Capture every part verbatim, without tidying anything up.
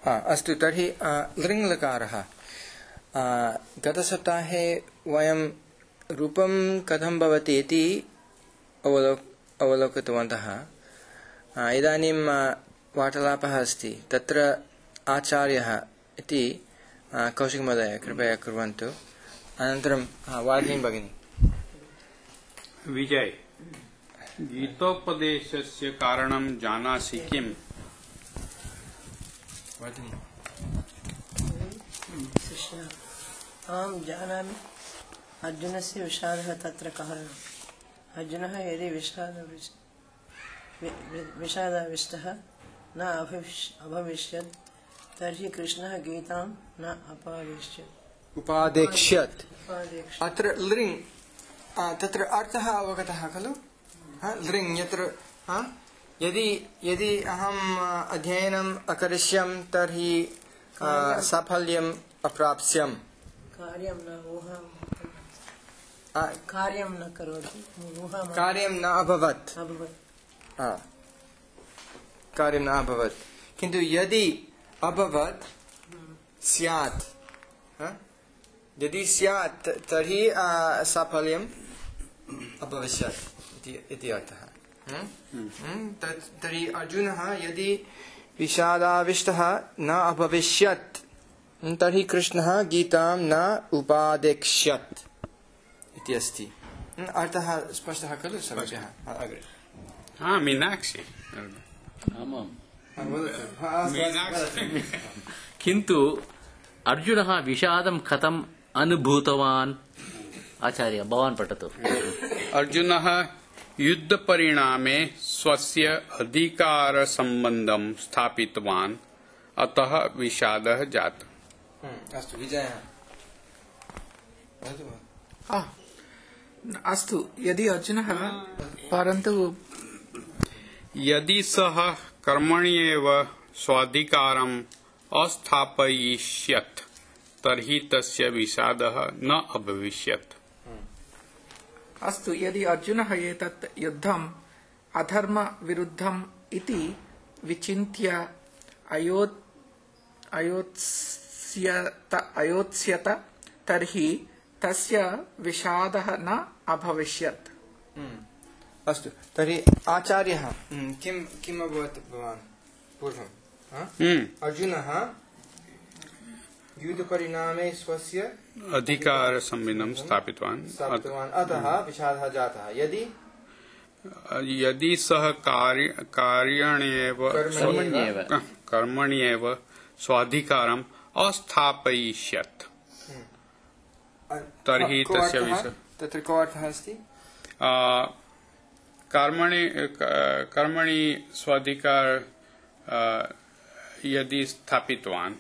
अस्तु तर्हि लृङ्लकारः गतसप्ताहे वयं रूपं कथं भवति इति अवलोक अवलोकितवन्तः। इदानीं वार्तालापः अस्ति, तत्र आचार्यः इति कौशिकमहोदय कृपया कुर्वन्तु। अनन्तरं वार्धिनी भगिनी। विजय, गीतोपदेशस्य कारणं जानासि किम्? वार्धिनी। अहं जानामि अर्जुनस्य विषादः तत्र कारणम्। अर्जुनः यदि विषादविष्ट विषादाविष्टः न अभविष्यत् तर्हि कृष्णः गीतां न अपादिष्यत् उपादेक्ष्यत्। अत्र लृङ् तत्र अर्थः अवगतः खलु? लृङ् यत्र यदि यदि अहम् अध्ययनम् अकरिष्यं तर्हि साफल्यम् अप्राप्स्यम्। कार्यं न ऊहां कार्यं न करोति, कार्यं न अभवत् कार्यं न अभवत् किन्तु यदि अभवत् स्यात्, यदि स्यात् तर्हि साफल्यम् अभविष्यत् इति अर्थः। तर्हि अर्जुनः यदि विषादाविष्टः न अभविष्यत् तर्हि कृष्णः गीतां न उपादेक्ष्यत् इति अस्ति। अर्थः स्पष्टः खलु सर्वेभ्यः? अग्रे। हाँ, मीनाक्षी। किन्तु अर्जुनः विषादं कथम् अनुभूतवान्? आचार्य भवान् पठतु। अर्जुनः युद्धपरिणामे स्वस्य अधिकारसम्बन्धं स्थापितवान्, अतः विषादः जातः। अस्तु विजयः। अस्तु, यदि अर्जुनः परन्तु यदि सः कर्मण्येव स्वाधिकारम् अस्थापयिष्यत् तर्हि तस्य विषादः न अभविष्यत्। अस्तु, यदि अर्जुनः एतत् युद्धम् अधर्मविरुद्धम् इति विचिन्त्य अयो अयोत्स्यत अयोत्स्यत तर्हि तस्य विषादः न अभविष्यत्। अस्तु, तर्हि आचार्यः किं किम् अभवत् भवान् पूर्वं? अर्जुनः युद्धपरिणामे स्वस्य अधिकारसंविधानं स्थापितवान्, स्थापितवान् अतः विषादः जातः। यदि यदि सः कार्यण्येव कर्मण्येव स्वाधिकारम् अस्थापयिष्यत् तर्हि तस्य विषादः। तत्र को अर्थः अस्ति? कर्मणि कर्मणि स्वाधिकार यदि स्थापितवान्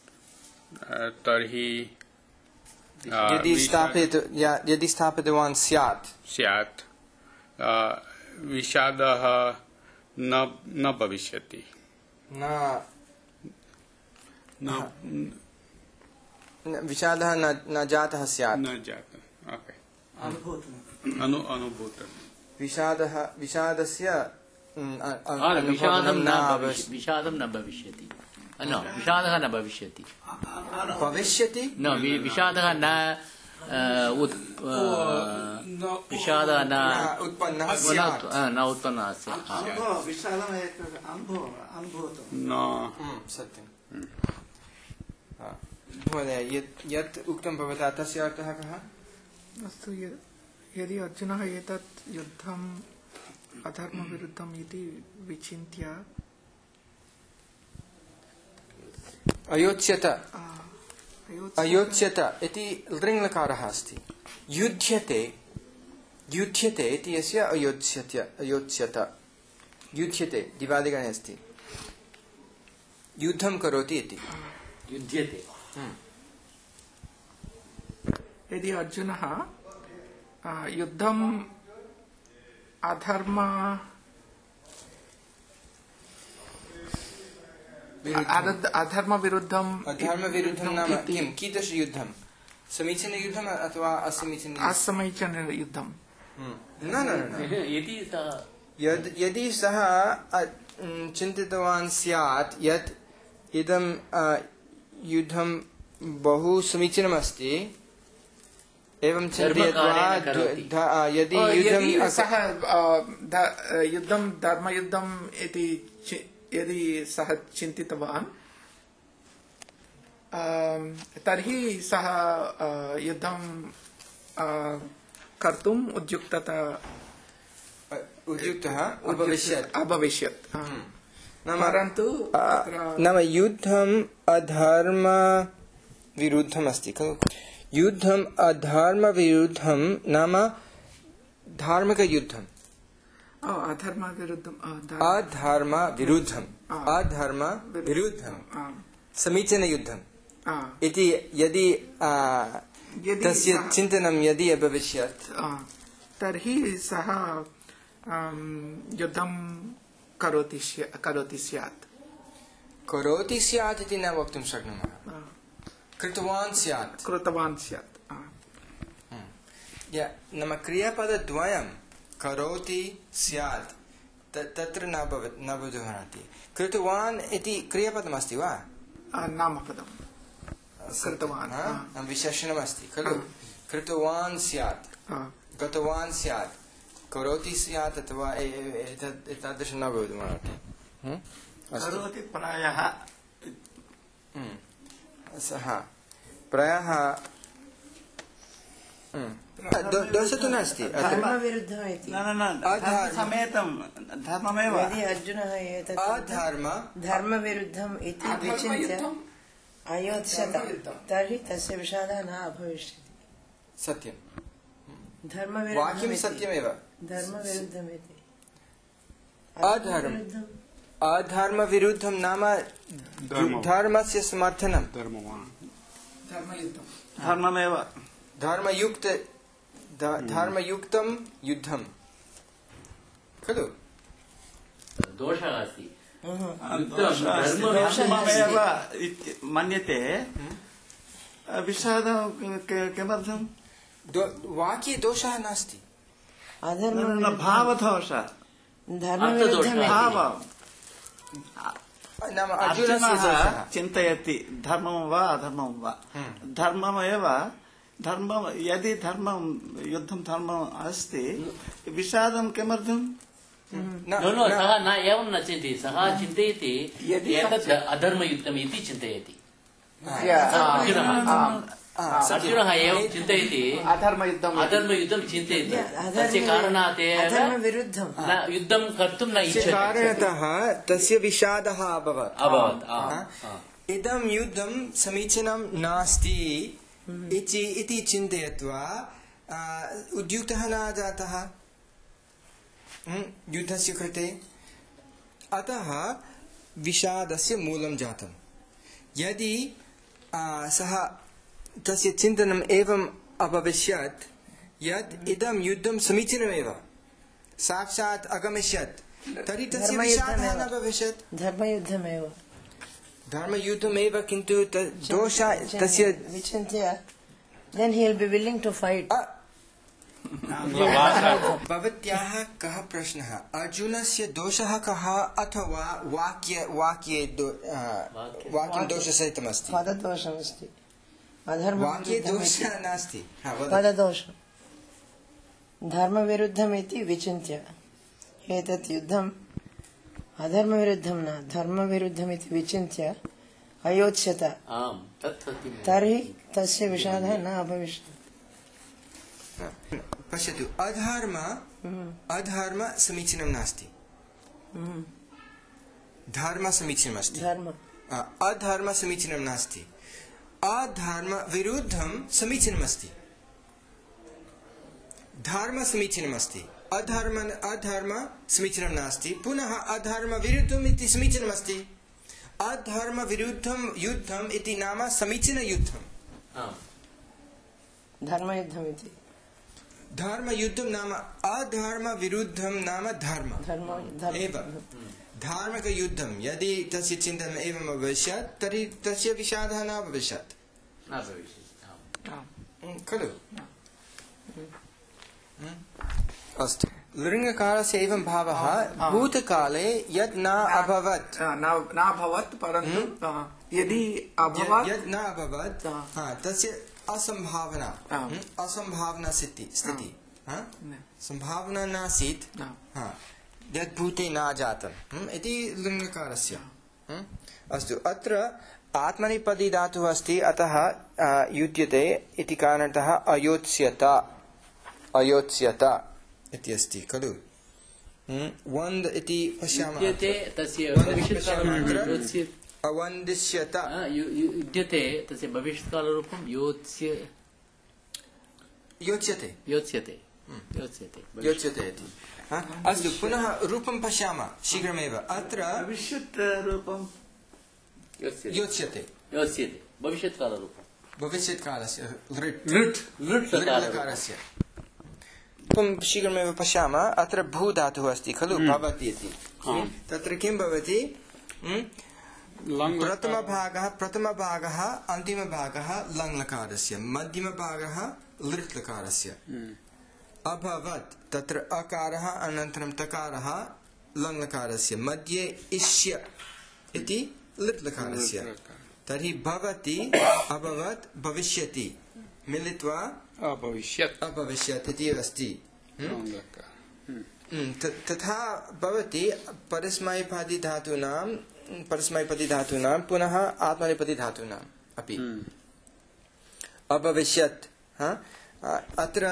तर्हि यदि स्थापित यदि स्थापितवान् स्यात् स्यात् विषादः न न भविष्यति। न विषादः न न जातः स्यात्। न जातः। ओके। अनु अनुभूतः। विषादः विषादस्य विषादं न विषादं न भविष्यति न विषादः न भविष्यति भविष्यति न विषादः न विषादः न उत्पन्नः न उत्पन्नः स्यात् न सत्यं। महोदय यत् उक्तं भवता तस्य अर्थः कः? अस्तु, यदि अर्जुनः एतत् युद्धम् अधर्मविरुद्धम् इति विचिन्त्य अयोच्यत अयोच्यत इति लृङ्लकारः अस्ति। युध्यते युध्यते इति यस्य अयोच्यत अयोच्यत युध्यते दिवादिगणे अस्ति। युद्धं करोति इति युध्यते। यदि अर्जुनः युद्धम् अधर्म अधर्मविरुद्धम् अधर्मविरुद्धं नाम किं? कीदृशयुद्धं? समीचीनयुद्धम् अथवा असमीचीन असमीचीनयुद्धं? न न यदि सः चिन्तितवान् स्यात् यत् इदं युद्धं बहु समीचीनमस्ति एवं चिन्तयित्वा यदि युद्धं सः युद्धं धर्मयुद्धम् इति यदि सः चिन्तितवान् तर्हि सः युद्धं कर्तुम् उद्युक्तता उद्युक्तः अभविष्यत् अभविष्यत् परन्तु नाम युद्धम् अधर्म विरुद्धम् अस्ति खलु युद्धम् अधर्म विरुद्धं नाम धार्मिकयुद्धम् अधर्म विरुद्धम् अधर्म विरुद्धम् अधर्म विरुद्धं समीचीनयुद्धम् इति यदि तस्य चिन्तनं यदि अभविष्यत् तर्हि सः युद्धं करोति करोति स्यात् करोति स्यात् इति न वक्तुं शक्नुमः कृतवान् स्यात् कृतवान् स्यात् नाम क्रियापदद्वयं करोति स्यात् तत्र न भवति न भवति कृतवान् इति क्रियापदमस्ति वा नामपदं कृतवान् विशेषणमस्ति खलु कृतवान् स्यात् गतवान् स्यात् करोति स्यात् अथवा एतादृशं न भवितुमर्हति करोति प्रायः सः प्रायः दोषः तु नास्ति धर्मविरुद्धम् इति न न धर्मसमेतं धर्ममेव यदि अर्जुनः एतत् अधर्म धर्मविरुद्धम् इति विचिन्त्य अयोत्स्यत तर्हि तस्य विषादः न अभविष्यति सत्यं धर्मविरुद्धं वाक्यं सत्यमेव धर्मविरुद्धम् इति अधर्म अधर्मविरुद्धं नाम धर्मस्य समर्थनं धर्ममेव धर्मयुक्त धर्मयुक्तं युद्धं खलु दोषः अस्ति धर्ममेव मन्यते विषादः किमर्थं वाक्ये दोषः नास्ति भावदोषः नाम अर्जुनः चिन्तयति धर्मं वा अधर्मं वा धर्ममेव धर्म यदि धर्मं युद्धं धर्मम् अस्ति विषादं किमर्थं सः न एवं न चिन्तयति सः चिन्तयति एतत् अधर्मयुक्तम् इति चिन्तयति अर्जुनः एवं चिन्तयति अधर्मयुद्धम् अधर्मयुद्धं चिन्तयति तस्य कारणात् एव युद्धं कर्तुं न इच्छति कारणतः तस्य विषादः अभवत् अभवत् इदं युद्धं समीचीनं नास्ति इति चिन्तयित्वा उद्युक्तः न जातः युद्धस्य कृते अतः विषादस्य मूलं जातं यदि सः तस्य चिन्तनम् एवम् अभविष्यत् यत् इदं युद्धं समीचीनमेव साक्षात् अगमिष्यत् तर्हि तस्य विषादः न भविष्यत् धर्मयुद्धमेव धर्मयुद्धमेव किन्तु दोषः तस्य विचिन्त्य then he will be willing to fight भवत्याः कः प्रश्नः अर्जुनस्य दोषः कः अथवा वाक्य वाक्ये वाक्यं दोषसहितमस्ति पददोषमस्ति वाक्ये दोषः नास्ति पददोषं धर्मविरुद्धमिति विचिन्त्य एतत् युद्धम् अधर्मविरुद्धं न धर्मविरुद्धमिति विचिन्त्य अयोत्स्यत तर्हि तस्य विषादः न अभविष्यत् पश्यतु अधर्म अधर्म समीचीनं नास्ति धर्म समीचीनमस्ति अधर्म समीचीनं नास्ति अधर्म विरुद्धं समीचीनमस्ति धर्म समीचीनमस्ति अधर्म अधर्म समीचीनं नास्ति पुनः अधर्म विरुद्धम् इति समीचीनमस्ति अधर्म विरुद्धं युद्धम् इति नाम समीचीनयुद्धम् धर्मयुद्धम् इति धर्मयुद्धं नाम अधर्म विरुद्धं नाम धर्म एव धार्मिकयुद्धं यदि तस्य चिन्तनम् एवम् अभविष्यत् तर्हि तस्य विषादः न भविष्यत् खलु अस्तु लृङ्गकारस्य एवं भावः भूतकाले यत् न अभवत् न अभवत् परन्तु यदि अभवत् यत् न अभवत् तस्य असंभावना असंभावना स्थिति स्थिति संभावना नासीत् यत् भूते न जातम् इति लृङ्गकारस्य। अस्तु, अत्र आत्मनेपदी धातुः अस्ति, अतः युज्यते इति कारणतः अयोत्स्यत अयोत्स्यत इति अस्ति खलु। वन्द् इति पश्यामः, अवन्दिष्यत युज्यते तस्य भविष्यत्कालरूपं योत्स्य योच्यते योत्स्यते योत्स्यते योच्यते इति। अस्तु, पुनः रूपं पश्यामः शीघ्रमेव। अत्र भविष्यत् रूपं योच्यते योत्स्यते भविष्यत्कालरूपं भविष्यत्कालस्य लृट् लृट् लृट् लकारस्य। शीघ्रमेव पश्यामः। अत्र भू धातुः अस्ति खलु, भवति इति। तत्र किं भवति? प्रथमभागः प्रथमभागः अन्तिमभागः लङ्लकारस्य, मध्यमभागः लृट् लकारस्य। अभवत् तत्र अकारः अनन्तरं तकारः लङ्लकारस्य, मध्ये इष्य इति लृट् लकारस्य। तर्हि भवति अभवत् भविष्यति मिलित्वा अभविष्यत् अभविष्यत् इति अस्ति। तथा भवति परस्मैपदी धातूनां परस्मैपदी धातूनां पुनः आत्मनेपदी धातूनाम् अपि अभविष्यत्। अत्र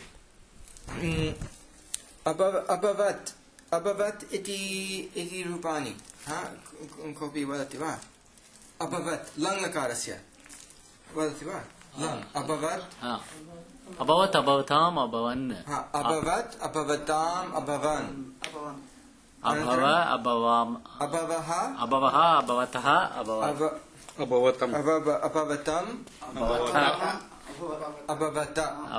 अभवत् अभवत् इति रूपाणि कोऽपि वदति वा? अभवत् लङ्लकारस्य वदति वा? अभवत् अभवत् अभवताम् अभवन् अभवत् अभवताम् अभवन् अभव अभवाम् अभवः अभवः अभवतः अभवतम् अभवतम् अभवत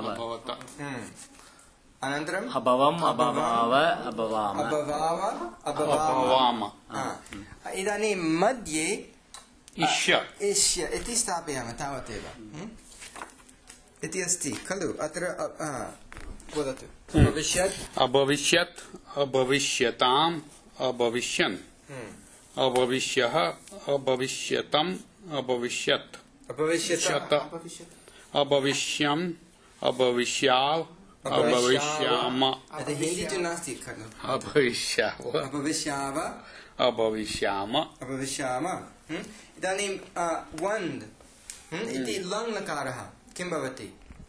अनन्तरम् अभवम् अभवाव अभवाम अभवाव अभवाम। इदानीं मध्ये इष्य इष्य इति स्थापयामः, तावदेव इति अस्ति खलु। अत्र वदतु। भविष्यत् अभविष्यत् अभविष्यताम् अभविष्यन् अभविष्यः अभविष्यतम् अभविष्यत् अभविष्यत अभविष्यम् अभविष्याव अभविष्याम हिन्दी तु नास्ति खलु। अभविष्याव अभविष्याव अभविष्याम अभविष्याम। इदानीं वन्द् इति लङ्लकारः किं भवति?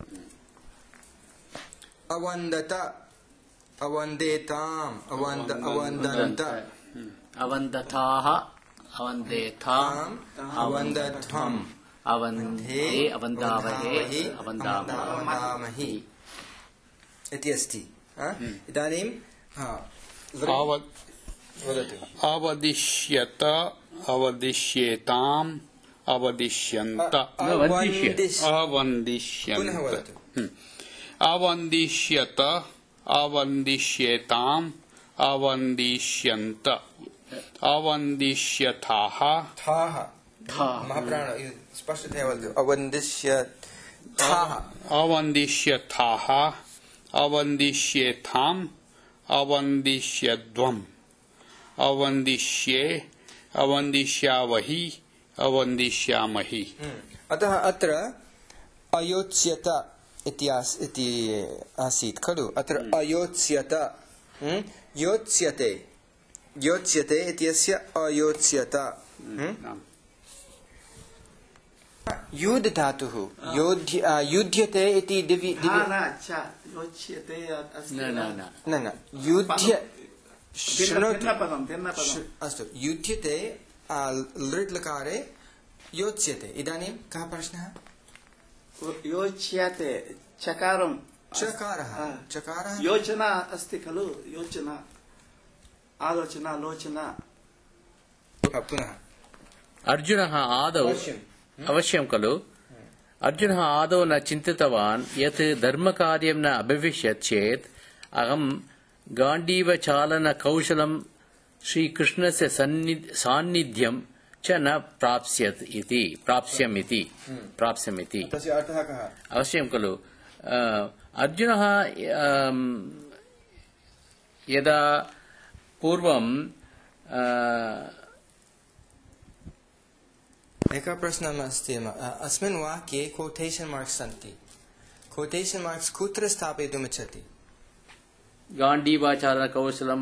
अवन्दत अवन्देताम् अवन्द अवन्दन्त अवन्दथाः अवन्देथाम् अवन्दध्वम् अवन्धे अवन्दावहे अवन्दामहि इति अस्ति। इदानीं वदतु। अवदिष्यत अवदिष्येताम् अवदिष्यन्त अवन्दिष्यन्त अवन्दिष्यत अवन्दिष्येताम् अवन्दिष्यन्त अवन्दिष्यथाः महाप्राण स्पष्टतया वदतु। अवन्दिष्यथाः अवन्दिष्यथाः अवन्दिष्येथाम् अवन्दिष्यध्वम् अवन्दिष्ये अवन्दिष्यावहि अवन्दिष्यामहि। अतः अत्र अयोत्स्यत इति आसीत् खलु। अत्र अयोत्स्यत योत्स्यते योत्स्यते इत्यस्य अयोत्स्यत। युद्ध धातुः युध्यते इति दिवि न न युध्य अस्तु युध्यते लृट् लकारे योच्यते। इदानीं कः प्रश्नः? योच्यते चकारं चकारः चकारः योजना अस्ति खलु। योजना आलोचना लोचना। पुनः अर्जुनः आदौ अवश्यं खलु। अर्जुनः आदौ न चिन्तितवान् यत् धर्मकार्यं न अभविष्यत् चेत् अहं गाण्डीवचालनकौशलं श्रीकृष्णस्य सान्निध्यं च न प्राप्स्यत् इति प्राप्स्यम् इति प्राप्स्यम् इति। तस्य अर्थः कः? अवश्यं खलु। अर्जुनः यदा पूर्वं एकः प्रश्नः अस्ति अस्मिन् वाक्ये कोटेशन् मार्क्स् सन्ति कोटेशन् मार्क्स् कुत्र स्थापयितुम् इच्छति गाण्डीवाचारणकौशलम्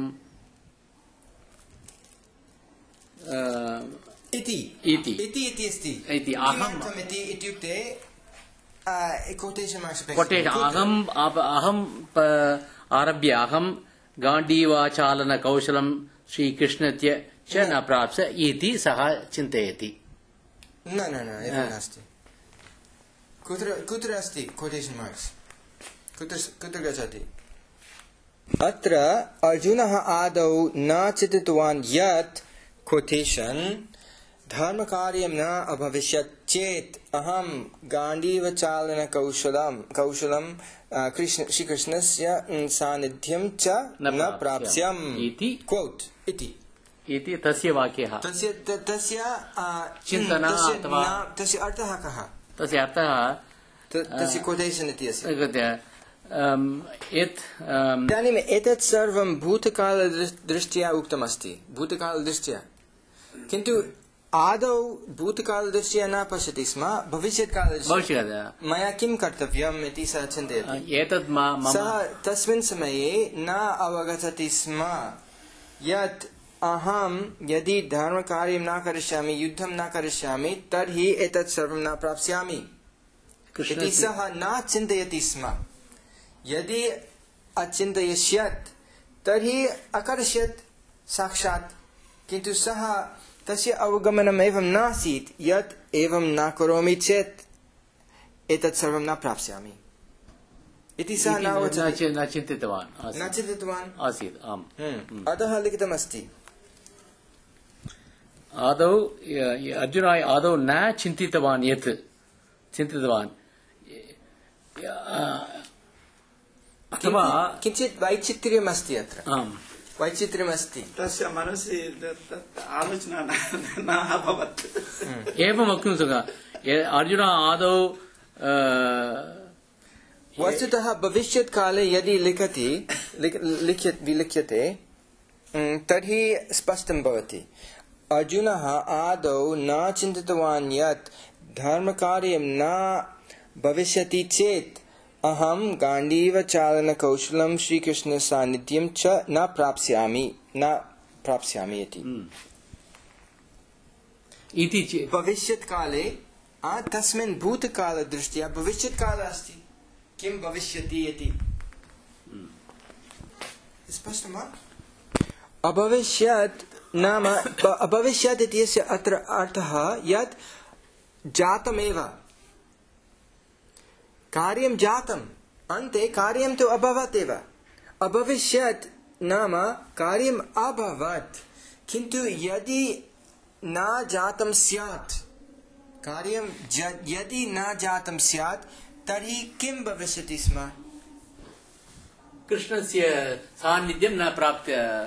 इति इति इति इति अस्ति इति अहम् किमर्थम् इति इत्युक्ते कोटेशन् मार्क्स् कोटेशन् अहम् अहम् आरभ्य अहं गाण्डीवाचालनकौशलं श्रीकृष्णस्य च न प्राप्स्य इति सः चिन्तयति न न न एवं नास्ति कुत्र कुत्र अस्ति कोटेशन् मार्क्स् कुत्र कुत्र गच्छति अत्र अर्जुनः आदौ न चिन्तितवान् यत् कोटेशन् धर्मकार्यं न अभविष्यत् चेत् अहं गाण्डीवचालनकौशलं कौशलं कृष्ण श्रीकृष्णस्य सान्निध्यं च न प्राप्स्यम् इति कोट् इति इति तस्य वाक्यः तस्य तस्य चिन्तन अथवा तस्य अर्थः कः तस्य अर्थः तस्य कोटेशन् इति अस्ति यत् इदानीम् एतत् सर्वं भूतकालदृष्ट्या उक्तमस्ति भूतकालदृष्ट्या किन्तु आदौ भूतकालदृष्ट्या न पश्यति स्म भविष्यत्कालदृष्ट्या मया किं कर्तव्यम् इति सः चिन्तयति एतत् सः तस्मिन् समये न अवगच्छति स्म यत् अहं यदि धर्मकार्यं न करिष्यामि युद्धं न करिष्यामि तर्हि एतत् सर्वं न प्राप्स्यामि इति सः न चिन्तयति स्म यदि अचिन्तयष्यत् तर्हि अकरिष्यत् साक्षात् किन्तु सः तस्य अवगमनम् एवं नासीत् यत् एवं न करोमि चेत् एतत् सर्वं न प्राप्स्यामि इति सः न चिन्तितवान् न चिन्तितवान् आसीत् आम् अतः लिखितमस्ति आदौ अर्जुनः आदौ न चिन्तितवान् यत् चिन्तितवान् अथवा किञ्चित् वैचित्र्यमस्ति अत्र आम् वैचित्र्यमस्ति तस्य मनसि आलोचना न अभवत् एवं वक्तुं अर्जुनः आदौ वस्तुतः भविष्यत्काले यदि लिखति विलिख्यते तर्हि स्पष्टं भवति अर्जुनः आदौ न चिन्तितवान् यत् धर्मकार्यं न भविष्यति चेत् अहं गाण्डीवचालनकौशलं श्रीकृष्णसान्निध्यं च न प्राप्स्यामि न प्राप्स्यामि इति भविष्यत्काले तस्मिन् भूतकालदृष्ट्या भविष्यत्कालः अस्ति किं भविष्यति इति स्पष्टं वा अभविष्यत् नाम अभविष्यत् इत्यस्य अत्र अर्थः यत् जातमेव कार्यं जातम् अन्ते कार्यं तु अभवत् एव अभविष्यत् नाम कार्यम् अभवत् किन्तु यदि न जातं स्यात् कार्यं यदि न जातं स्यात् तर्हि किं भविष्यति स्म कृष्णस्य सान्निध्यं न प्राप्य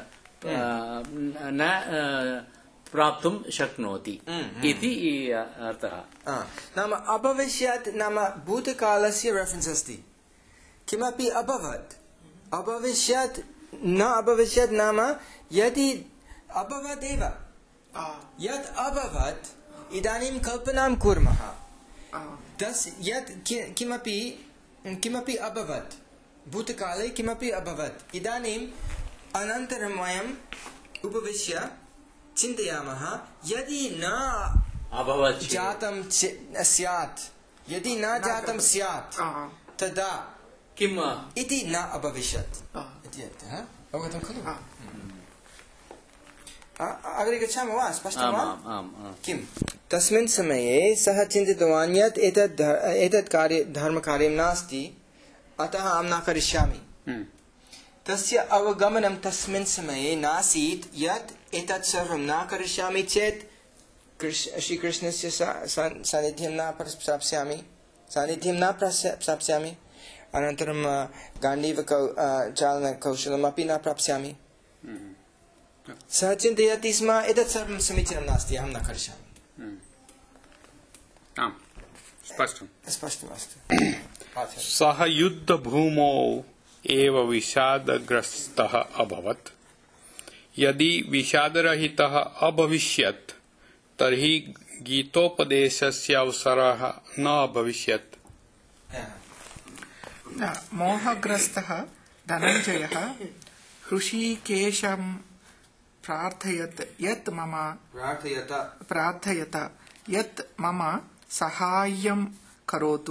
न प्राप्तुं शक्नोति इति अर्थः नाम अभविष्यत् नाम भूतकालस्य रेफरेन्स् अस्ति किमपि अभवत् अभविष्यत् न अभविष्यत् नाम यदि अभवत् एव यत् अभवत् इदानीं कल्पनां कुर्मः तस् यत् किमपि किमपि अभवत् भूतकाले किमपि अभवत् इदानीम् अनन्तरं वयम् उपविश्य चिन्तयामः यदि न अभवत् जातं स्यात् यदि न जातं स्यात् तदा किम् इति न अभविष्यत् इति अर्थः अवगतं खलु अग्रे गच्छामः वा स्पष्टं वा किं तस्मिन् समये सः चिन्तितवान् यत् एतत् एतत् कार्य धर्मकार्यं नास्ति अतः अहं न करिष्यामि तस्य अवगमनं तस्मिन् समये नासीत् यत् एतत् सर्वं न करिष्यामि चेत् श्रीकृष्णस्य सान्निध्यं न प्राप्स्यामि सान्निध्यं न प्राप्स्यामि अनन्तरं गाण्डीव चालनकौशलमपि न प्राप्स्यामि सः चिन्तयति स्म एतत् सर्वं समीचीनं नास्ति अहं न करिष्यामि स्पष्टं स्पष्टमस्तु सः युद्धभूमौ एव विषादग्रस्तः अभवत्। यदि विषादरहितः अभविष्यत् तर्हि गीतोपदेशस्य अवसरः न अभविष्यत्। मोहग्रस्तः धनञ्जयः ऋषिकेशं प्रार्थयत् यत् मम प्रार्थयत प्रार्थयत यत् मम साहाय्यं करोतु।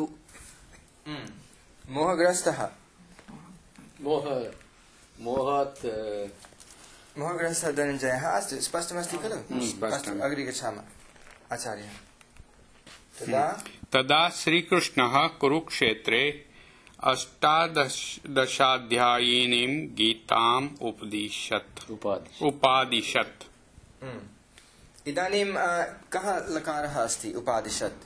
मोहग्रस्तः मोह मोहात् मोहग्रस्तः धनञ्जयः। अस्तु, स्पष्टमस्ति खलु? अस्तु, अग्रे गच्छामः। आचार्यः तदा तदा श्रीकृष्णः कुरुक्षेत्रे अष्टादशाध्यायिनीं गीताम् उपदिशत् उपादिशत्। इदानीं कः लकारः अस्ति? उपादिशत्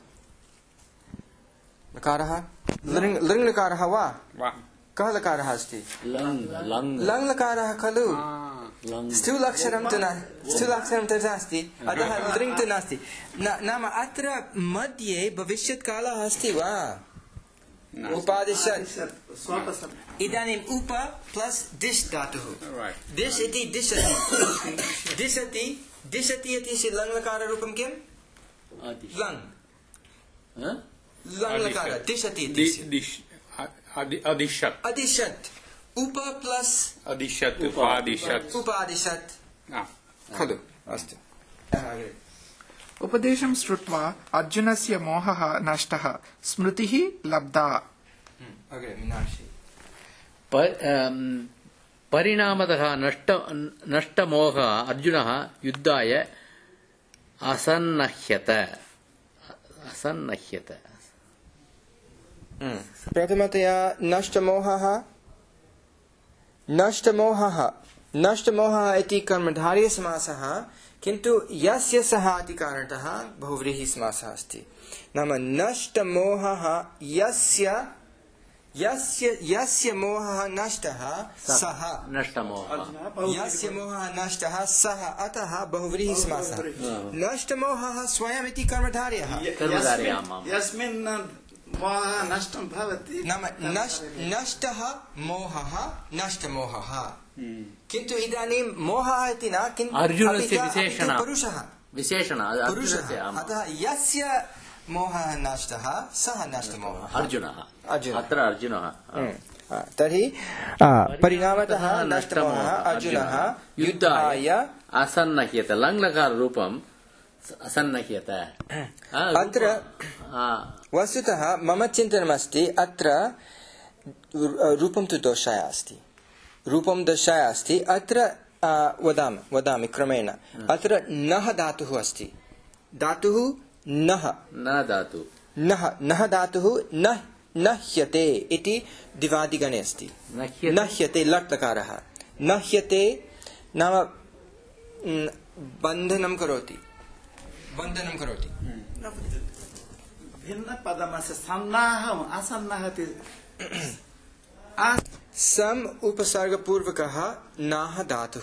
लकारः लृङ् लकारः वा? कः लकारः अस्ति? लङ् लकारः खलु? स्थूलाक्षरं तु न स्थूलाक्षरं तु नास्ति, अतः लृङ् तु नास्ति। नाम अत्र मध्ये भविष्यत्कालः अस्ति वा? उपादिशत्। इदानीम् उप प्लस् दिश् धातुः। दिश् इति दिशति दिशति दिशति इति लङ् लकाररूपं किम्? लङ् लङ् लकार दिशति अदिशत् अदिशत् उप प्लस् अदिशत् उपादिशत् उपादिशत् खलु? अस्तु, उपदेशं श्रुत्वा अर्जुनस्य मोहः नष्टः, स्मृतिः लब्धा। अग्रे मीनाक्षी। परिणामतः नष्ट नष्टमोहः अर्जुनः युद्धाय असन्नह्यत असन्नह्यत। प्रथमतया नष्टमोहः नष्टमोहः नष्टमोहः इति कर्मधारयसमासः, किन्तु यस्य सः इति कारणतः बहुव्रीहिसमासः अस्ति। नाम नष्टमोहः यस्य यस्य यस्य मोहः नष्टः सः नष्टमोहः यस्य मोहः नष्टः सः, अतः बहुव्रीहिसमासः। नष्टमोहः स्वयम् इति कर्मधारयः। यस्मिन् मोहः नष्टं भवति नाम नष्टः मोहः नष्टमोहः, किन्तु इदानीं मोहः इति न, किन्तु अर्जुनस्य विशेषणः पुरुषः विशेषणः पुरुषः, अतः यस्य मोहः नष्टः सः नष्टमोहः अर्जुनः। अत्र अर्जुनः। तर्हि परिणामतः नष्टमोहः अर्जुनः युद्धाय असन्नह्यत। लङ् लकार रूपम् असन्नह्यत। अत्र वस्तुतः मम चिन्तनमस्ति, अत्र रूपं तु दोषाय अस्ति, रूपं दोषाय अस्ति। अत्र वदामि वदामि क्रमेण। अत्र नः धातुः अस्ति, धातुः नः न धातु नः नः धातुः न नह्यते इति दिवादिगणे अस्ति। नह्यते लट् लकारः नह्यते नाम बन्धनं करोति बन्धनं करोति। भिन्नपदमस्ति। सन्नाहम् असन्नः इति सम् उपसर्गपूर्वकः नाह धातुः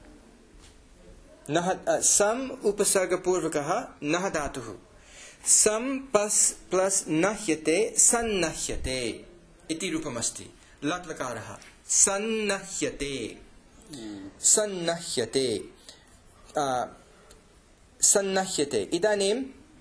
नः सम् उपसर्गपूर्वकः नः धातुः। सम् प्लस् प्लस् नह्यते सन्नह्यते इति रूपमस्ति। लट् लकारः सन्नह्यते सन्नह्यते सन्नह्यते। इदानीं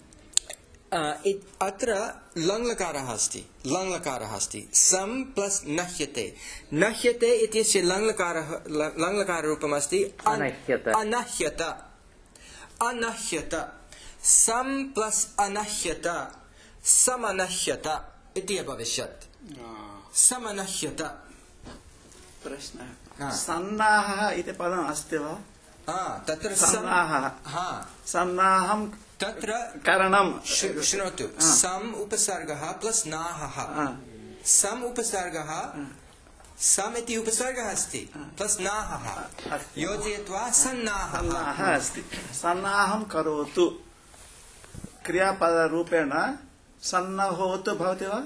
अत्र लङ् लकारः अस्ति लङ् लकारः अस्ति सम् प्लस् नह्यते। नह्यते इत्यस्य लङ् लकारः लङ् लकाररूपमस्ति अनह्यत अनह्यत अनह्यत। सम् प्लस् अनह्यत समनह्यत इति अभविष्यत्। समनह्यत। प्रश्नः, सन्नाहः इति पदम् अस्ति वा? तत्र सन्नाहः सन्नाहं तत्र कारणं शृणोतु। सम् उपसर्गः प्लस् नाहः। सम् उपसर्गः सम् इति उपसर्गः अस्ति प्लस् नाहः योजयित्वा सन्नाहः अस्ति। सन्नाहं करोतु क्रियापदरूपेण सन्नहोतु भवति वा?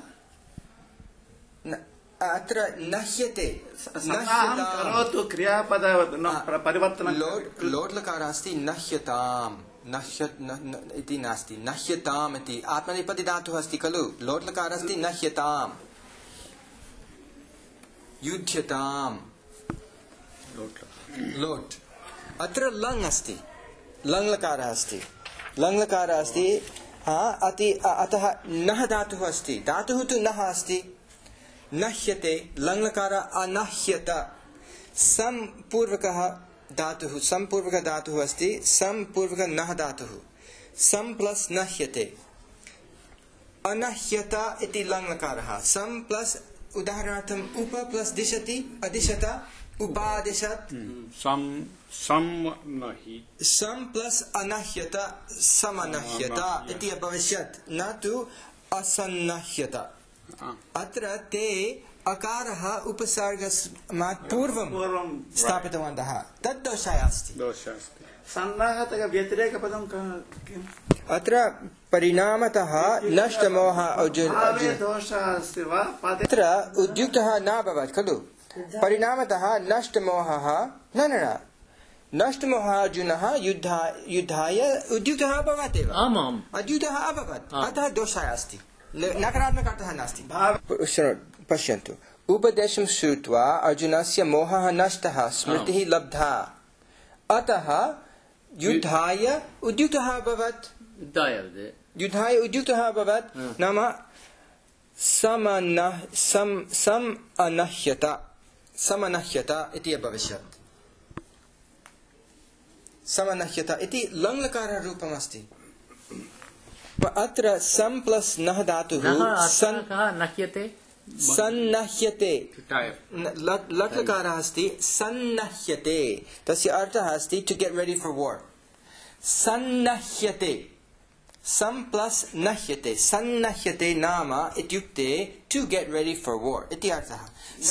अत्र नह्यते करोतु क्रियापद परिवर्तनं। लोट् लकारः अस्ति नह्यताम् नह्य इति नास्ति नह्यताम् इति आत्मनेपदी धातुः अस्ति खलु। लोट् लकारः अस्ति नह्यताम् युध्यताम् लोट् अत्र लङ् अस्ति लङ्लकारः अस्ति लङ्लकारः अस्ति अति अतः नः धातुः अस्ति धातुः तु नः अस्ति नह्यते लङ्लकारः अनह्यत सम्पूर्वकः धातुः सम्पूर्वकः धातुः अस्ति सम्पूर्वकः नः धातुः सम् प्लस् नह्यते अनह्यत इति लङ्लकारः सम् प्लस् उदाहरणार्थम् उप प्लस् दिशति अदिशत उपादिशत् सम सम नहि सम् प्लस् अनह्यत समनह्यत इति अभविष्यत् न तु असन्नह्यत अत्र ते अकारः उपसर्गस्मात् पूर्वं स्थापितवन्तः तद् दोषः अस्ति दोषः अस्ति सन्नाहतः व्यतिरेकपदं किम् अत्र परिणामतः नष्टमोह दोषः अस्ति वा अत्र उद्युक्तः न अभवत् खलु परिणामतः नष्टमोहः न न न नष्टमोहः अर्जुनः युद्धाय उद्युक्तः अभवत् एव आमाम् उद्युक्तः अभवत् अतः दोषः अस्ति नकारात्मक अर्थः नास्ति पश्यन्तु उपदेशं श्रुत्वा अर्जुनस्य मोहः नष्टः स्मृतिः लब्धा अतः युद्धाय उद्युक्तः अभवत् युद्धाय उद्युक्तः अभवत् नाम समनः सम सम अनह्यत समनह्यत इति अभविष्यत् समनह्यत इति लङ्लकारः रूपम् अस्ति अत्र सम् प्लस् नः धातुः नह्यते सन्नह्यते लट्लकारः अस्ति सन्नह्यते तस्य अर्थः अस्ति to get ready for war सन्नह्यते सम् प्लस् नह्यते सन्नह्यते नाम इत्युक्ते to get ready for war इति अर्थः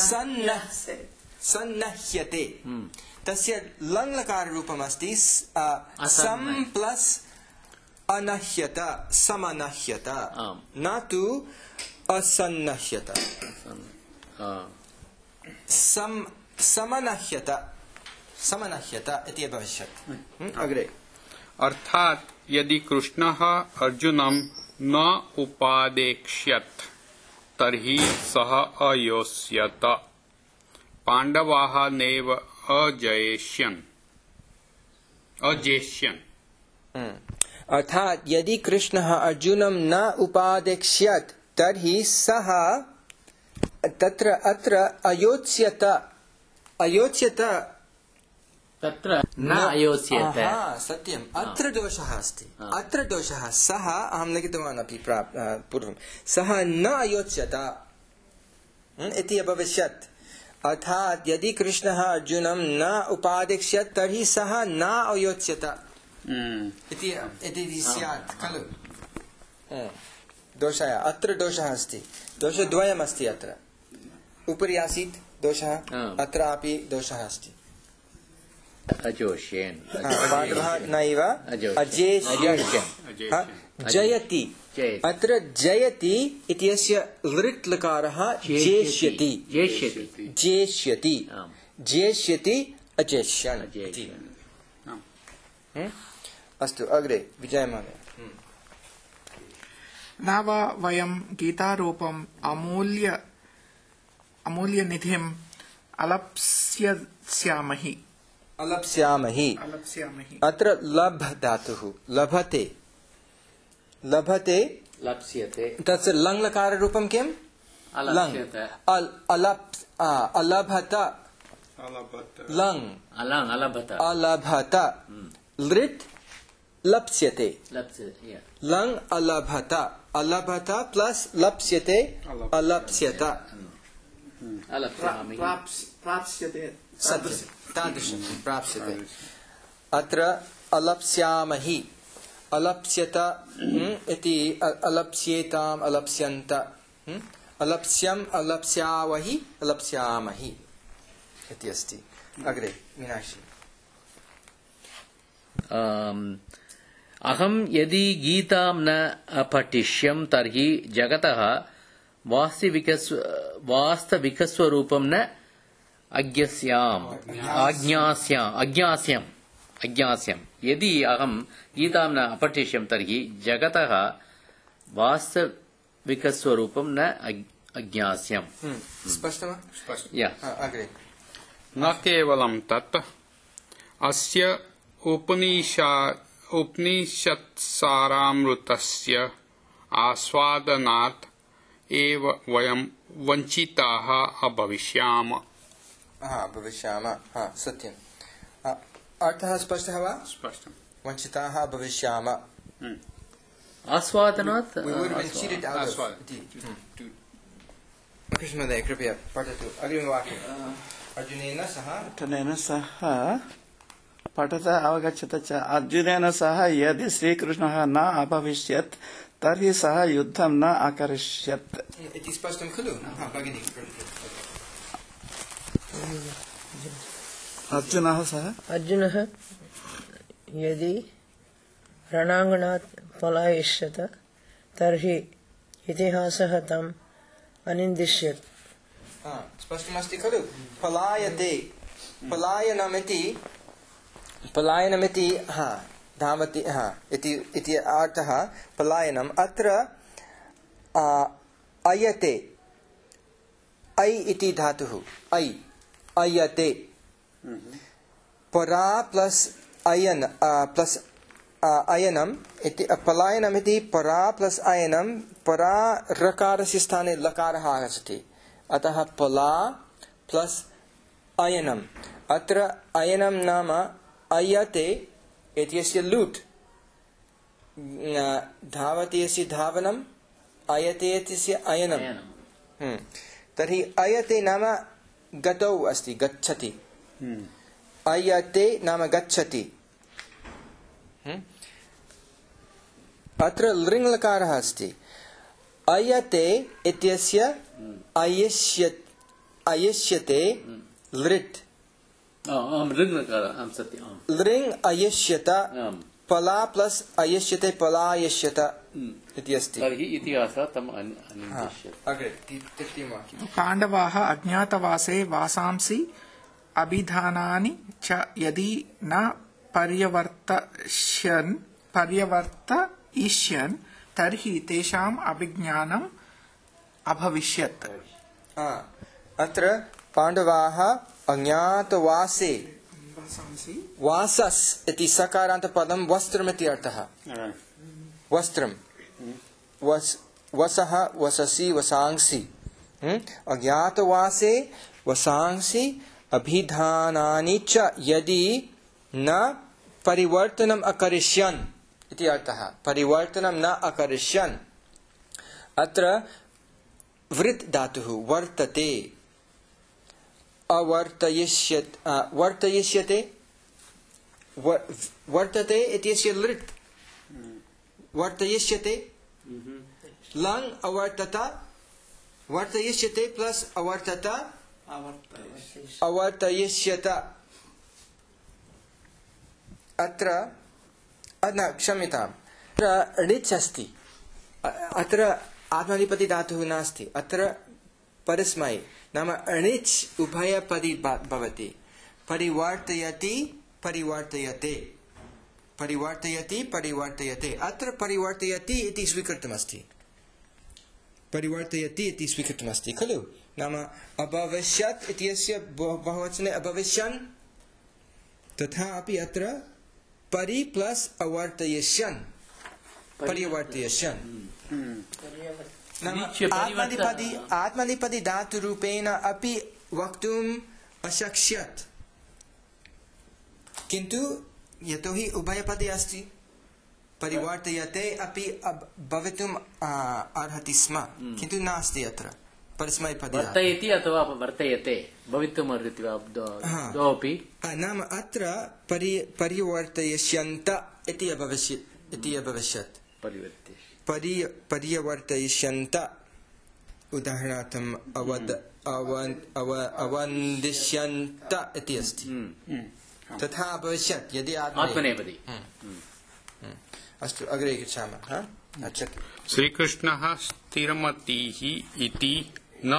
सन्नह्यते तस्य लङ्लकाररूपम् अस्ति सम् प्लस् अनह्यत समनह्यत न तु असन्नह्यत सम समनह्यत समनह्यत इति भविष्यत् अग्रे अर्थात यदि कृष्णः अर्जुनं न उपादेक्ष्यत् तर्हि सः अयोष्यत पाण्डवाः नैव अजयेष्यन् अजेष्यन् अर्थात यदि कृष्णः अर्जुनं न उपादेक्ष्यत् तर्हि सः तत्र अत्र अयोत्स्यत अयोत्स्यत तत्र न अयोत्स्यत सत्यम् अत्र दोषः अस्ति अत्र दोषः सः अहं लिखितवान् अपि पूर्वं सः न अयोत्स्यत इति अभविष्यत् अर्थात यदि कृष्णः अर्जुनं न उपादेक्ष्यत् तर्हि सः न अयोत्स्यत इति इति स्यात् खलु दोषः अत्र दोषः अस्ति दोषद्वयम् अस्ति अत्र उपरि आसीत् दोषः अत्रापि दोषः अस्ति अजोष्यन् पाण्डवः नैव अजेष्यन् जयति अत्र जयति इत्यस्य लृट् लकारः जेष्यति जेष्यति जेष्यति अजेष्यन् इति अस्तु अग्रे विजय महोदय न वा वयं गीतारूपम् अमूल्य अमूल्यनिधिम् अलप्स्यामहि अलप्स्यामहि अलप्स्यामहि अत्र लभ धातुः लभते लभते लप्स्यते तस्य लङ्लकार रूपं किम् लङ् अलप् अलभत लङ् अलङ् अलभत अलभत लृट् लप्स्यते लङ् अलभत अलभत प्लस लप्स्यते अलप्स्यत प्राप्स्यते तादृशं प्राप्स्यते अत्र अलप्स्यामहि अलप्स्यत इति अलप्स्येताम् अलप्स्यन्त अलप्स्यम् अलप्स्यावहि अलप्स्यामहि इति अस्ति अग्रे मीनाक्षी अहं यदि गीतां न पठिष्यं तर्हि जगतः वास्तविकस्वरूपं न अज्ञास्याम् अज्ञास्याम् अज्ञास्यम् अज्ञास्यम् यदि अहं गीतां न अपठिष्यं तर्हि जगतः वास्तविकस्वरूपं न अज्ञास्यम् स्पष्टं वा? या अग्रे न केवलं तत् अस्य उपनिषा उपनिषत्सारामृतस्य आस्वादनात् एव वयं वञ्चिताः अभविष्याम। हा भविष्यामः, हा सत्यम्। अर्थः स्पष्टः वा? स्पष्टं। वञ्चिताः भविष्यामः। आस्वादनात् कृष्णमहोदय कृपया पठतु अग्रिमवाक्यम्। अर्जुनेन सह अर्जुनेन सह पठता अवगच्छत च अर्जुनेन सह यदि श्रीकृष्णः न अभविष्यत् तर्हि सः युद्धं न अकरिष्यत् इति स्पष्टं खलु? भगिनी अर्जुनः सह अर्जुनः यदि रणाङ्गणात् पलायिष्यत तर्हि इतिहासः तम् अनिन्दिष्यत्। स्पष्टमस्ति खलु? पलायते, पलायनमिति पलायनमिति हा धावति हा इति इति अर्थः पलायनम्। अत्र अयते ऐ इति धातुः ऐ अयते परा प्लस अयन प्लस अयनम् इति पलायनमिति परा प्लस अयनं परा रकारस्य स्थाने लकारः आगच्छति अतः पला प्लस अयनम्। अत्र अयनं नाम अयते इत्यस्य लूट् धावति इति धावनम् अयते इत्यस्य अयनम्। तर्हि अयते नाम गतौ अस्ति गच्छति अयते नाम गच्छति। अत्र लृङ्लकारः अस्ति अयते इत्यस्य अयिष्य अयिष्यते लृट् लृङ् अयिष्यत पला प्लस अयिष्यते पलायिष्यत इति अस्ति। पाण्डवाः अज्ञातवासे वासांसि अभिधानानि च यदि न पर्यवर्तयिष्यन् पर्यवर्तयिष्यन् तर्हि तेषाम् अभिज्ञानम् अभविष्यत्। अत्र पाण्डवाः अज्ञातवासे वासस् इति सकारान्तपदं वस्त्रमिति अर्थः। वस्त्रं वसः वससि वसांसि अज्ञातवासे वसांसि अभिधानानि च यदि न परिवर्तनम् अकरिष्यन् इति अर्थः। परिवर्तनं न अकरिष्यन्। अत्र वृत् धातुः वर्तते अवर्तयिष्यत् वर्तयिष्यते वर्तते इत्यस्य लृट् वर्तयिष्यते लङ् अवर्तत वर्तयिष्यते प्लस अवर्तत अवर्तयिष्यत। अत्र न क्षम्यताम् अत्र णिच् अस्ति अत्र आत्मनेपदी धातुः नास्ति अत्र परस्मै नाम णिच् उभयपदी भवति परिवर्तयति परिवर्तयते परिवर्तयति परिवर्तयते। अत्र परिवर्तयति इति स्वीकृतमस्ति परिवर्तयति इति स्वीकृतमस्ति खलु? नाम अभविष्यत् इत्यस्य बहुवचने अभविष्यन् तथापि अत्र परि प्लस अवर्तयिष्यन् परिवर्तयिष्यन्। आत्मनेपदी आत्मनेपदी धातुरूपेण अपि वक्तुम् अशक्ष्यत् किन्तु यतोहि उभयपदी अस्ति परिवर्तयते अपि भवितुम् अर्हति स्म किन्तु नास्ति अत्र परस्मैपदी वर्तयति अथवा वर्तयते भवितुम् अर्हति वा द्वयोपि। नाम अत्र परि परिवर्तयिष्यन्त इति अभविष्यत् इति अभविष्यत् परि परिवर्तयिष्यन्त। उदाहरणार्थम् अवद अवन्दिष्यन्त इति अस्ति तथा भविष्यत् यदि आत्मनेपदी। अस्तु अग्रे गच्छामः। श्रीकृष्णः स्थिरमतिः इति न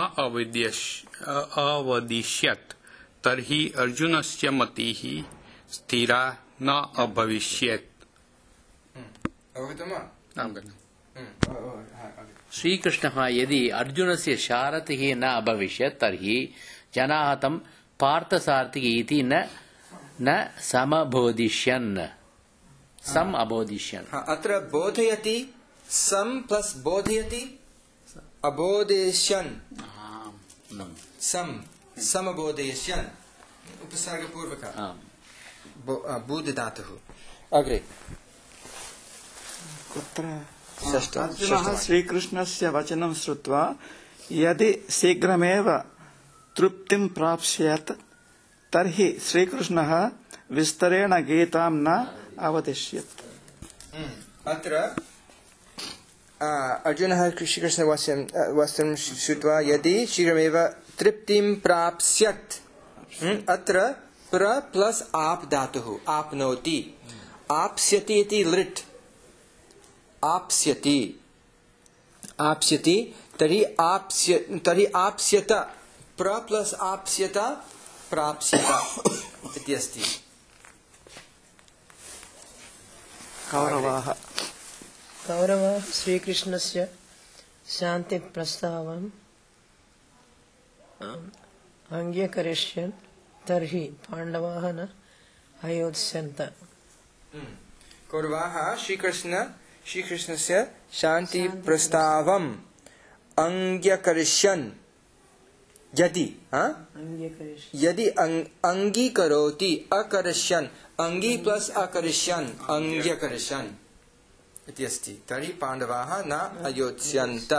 अवदिष्यत् तर्हि अर्जुनस्य मतिः स्थिरा न अभविष्यत्। श्रीकृष्णः यदि अर्जुनस्य सारथिः न अभविष्यत् तर्हि जनाः तं पार्थसारथिः इति न न समबोधिष्यन् सम अबोधिष्यन् अत्र बोधयति सम प्लस बोधयति अबोधिष्यन् सम समबोधयिष्यन् उपसर्गपूर्वक बुद्ध धातुः अग्रे कुत्र अर्जुनः श्रीकृष्णस्य वचनं श्रुत्वा यदि शीघ्रमेव तृप्तिं प्राप्स्यत् तर्हि श्रीकृष्णः विस्तरेण गीतां न अवदिष्यत्। अत्र अर्जुनः श्रीकृष्णस्य वचनं श्रुत्वा यदि शीघ्रमेव तृप्तिं प्राप्स्यत् अत्र प्र प्लस आप धातुः आप्नोति आप्स्यति इति लिट् आप्स्यति आप्स्यति तर्हि आप्स्य तर्हि आप्स्यत प्र प्लस आप्स्यत प्राप्स्यत इति अस्ति। कौरवाः कौरवाः श्रीकृष्णस्य शान्तिप्रस्तावम् अङ्गीकरिष्यन् तर्हि पाण्डवाः न अयोत्स्यन्त। कौरवाः श्रीकृष्ण श्रीकृष्णस्य शान्तिप्रस्तावम् अङ्गीकरिष्यन् यदि यदि अङ्गीकरोति अकरिष्यन् अङ्गी प्लस अकरिष्यन् अङ्गीकरिष्यन् इति अस्ति तर्हि पाण्डवाः न अयोत्स्यन्त।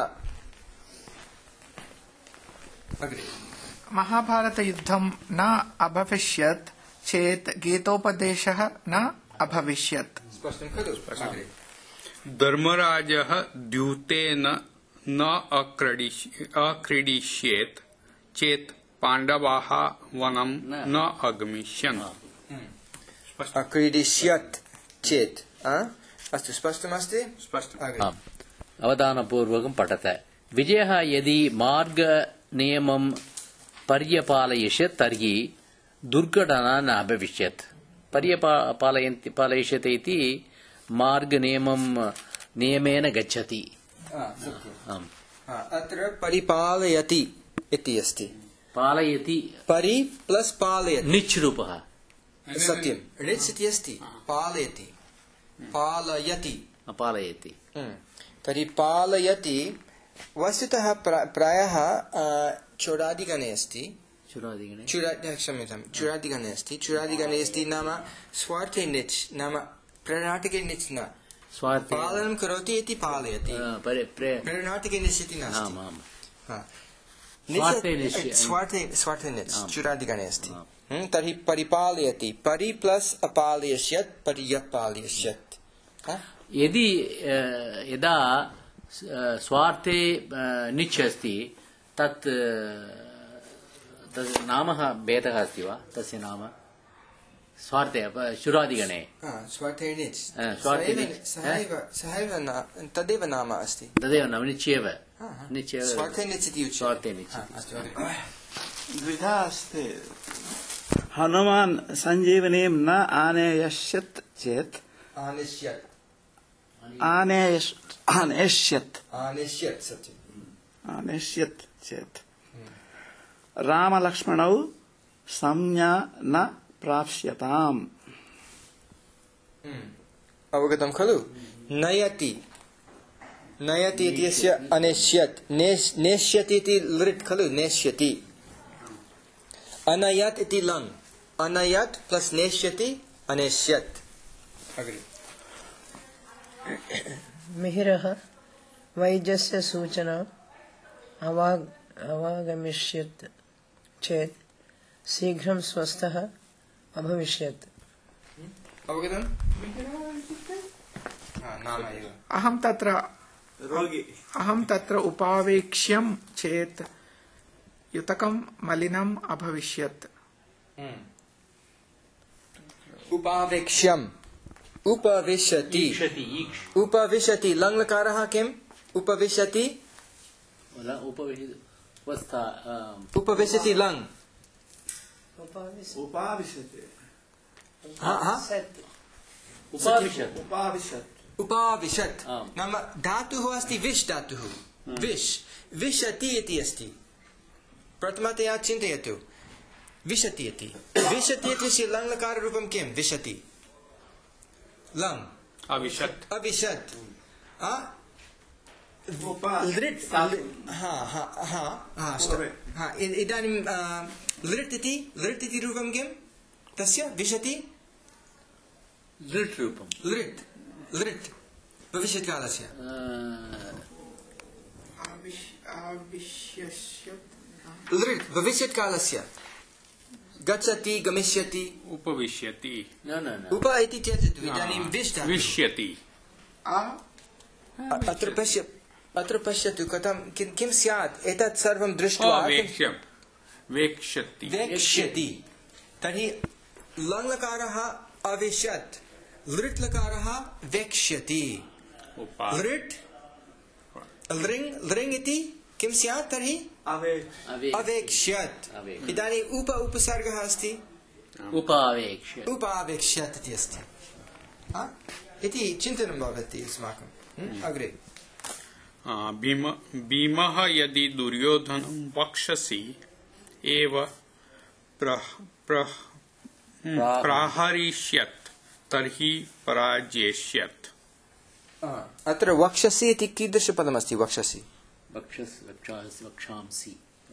अग्रे महाभारतयुद्धं न अभविष्यत् चेत् गीतोपदेशः न अभविष्यत्। स्पष्टं खलु? अग्रे धर्मराजः द्यूतेन न अक्रीडिष्येत् चेत् पाण्डवाः वनं न अगमिष्यन्। अक्रीडिष्यत् चेत् अस्तु स्पष्टमस्ति? स्पष्टम्। अवधानपूर्वकं पठत। विजयः यदि मार्गनियमं पर्यपालयिष्यत् तर्हि दुर्घटना न अभविष्यत्। पर्यपालयन्ति पालयिष्यते इति मार्गनियमं नियमेन गच्छति। अत्र परिपालयति इति अस्ति। पालयति परि प्लस पालयति निच् रूपः सत्यं रिच् इति अस्ति पालयति पालयति पालयति तर्हि पालयति वस्तुतः प्रायः चोरादिगणे अस्ति चुरादिगणे चुरा क्षम्यतां चुरादिगणे अस्ति चुरादिगणे अस्ति नाम स्वार्थे निच् नाम प्रणाटिके निच् न पालनं करोति इति पालयति प्रणाटिके निच् इति नास्ति स्वार्थे स्वार्थे निच् चुरादिगणे अस्ति तर्हि परिपालयति परि प्लस अपालयिष्यत् पर्यपालयिष्यत्। यदि यदा स्वार्थे निच् अस्ति तत् तद् नाम भेदः अस्ति वा तस्य नाम स्वार्थे चुरादिगणे स्वार्थे निच् स्वार्थे तदेव नाम अस्ति तदेव नाम निच्येव निच्येव स्वार्थे निच् इति स्वार्थे निच् द्विधा अस्ति। हनुमान् सञ्जीवनीं न आनेष्यत् चेत् आनेष्यत् आनेष्यत् आनेष्यत् सत्यम् आनेष्यत् चेत् रामलक्ष्मणौ संज्ञा न प्राप्स्यताम्। अवगतं खलु? नयति नयति इत्यस्य अनेष्यत् नेष्यति इति लृट् खलु नेष्यति अनयत् इति लङ् अनयत् प्लस नेष्यति अनेष्यत्। अग्रे मिहिरः वैद्यस्य सूचना अवाग अवागमिष्यत् चेत् शीघ्रं स्वस्थः अभविष्यत्। अवगतम्? अहं तत्र अहं तत्र उपावेक्ष्यं चेत् युतकं मलिनम् अभविष्यत्। उपावेक्ष्यम् उपविशति उपविशति लङ्लकारः किम् उपविशति उपविशति लङ् उपाविशत् नाम धातुः अस्ति विश् धातुः विश् विशति इति अस्ति प्रथमतया चिन्तयतु विशति इति विशति इत्यस्य लङ् लकाररूपं किं विशति लङ् अविशत् अविशत् लृट् हा हा हा हा इदानीं लृट् इति लृट् इति रूपं किं तस्य विशति लृट् रूपं लृट् लृट् भविष्यत्कालस्य लृट् भविष्यत्कालस्य गच्छति गमिष्यति उपविश्यति न न न उप इति त्यजतु इदानीं विश् विश्यति अत्र पश्य अत्र पश्यतु कथं किं किं स्यात् एतत् सर्वं दृष्ट्वा वेक्ष्यं वेक्ष्यति वेक्ष्यति तर्हि लङ् लकारः अविशत् लृट् लकारः वेक्ष्यति लृट् लृङ् लृङ् इति किं स्यात् तर्हि अवेक्ष्यत् इदानीम् उप उपसर्गः अस्ति उपावेक्ष्य उपावेक्ष्यत् इति अस्ति इति चिन्तनं भवति अस्माकम् अग्रे भीमः यदि दुर्योधनं वक्षसि एव प्राहरिष्यत् तर्हि पराजेष्यत् अत्र वक्षसि इति कीदृशपदमस्ति वक्षसि वक्षांसि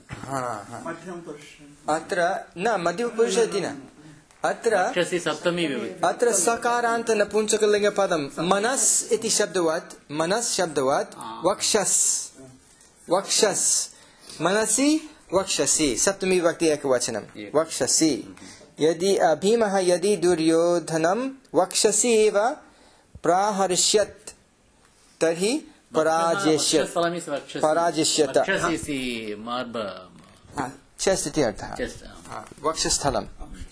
अत्र न मध्यमपुरुष इति न अत्र सप्तमी अत्र सकारान्त नपुंसकलिङ्गपदं मनस् इति शब्दवत् मनस् शब्दवत् वक्षस् वक्षस् मनसि वक्षसि सप्तमी विभक्ति एकवचनं वक्षसि यदि भीमः यदि दुर्योधनं वक्षसि एव प्राहरिष्यत् तर्हि पराजेष्यत् पराजेष्यत् चेस्ट इति अर्थः वक्षस्थलं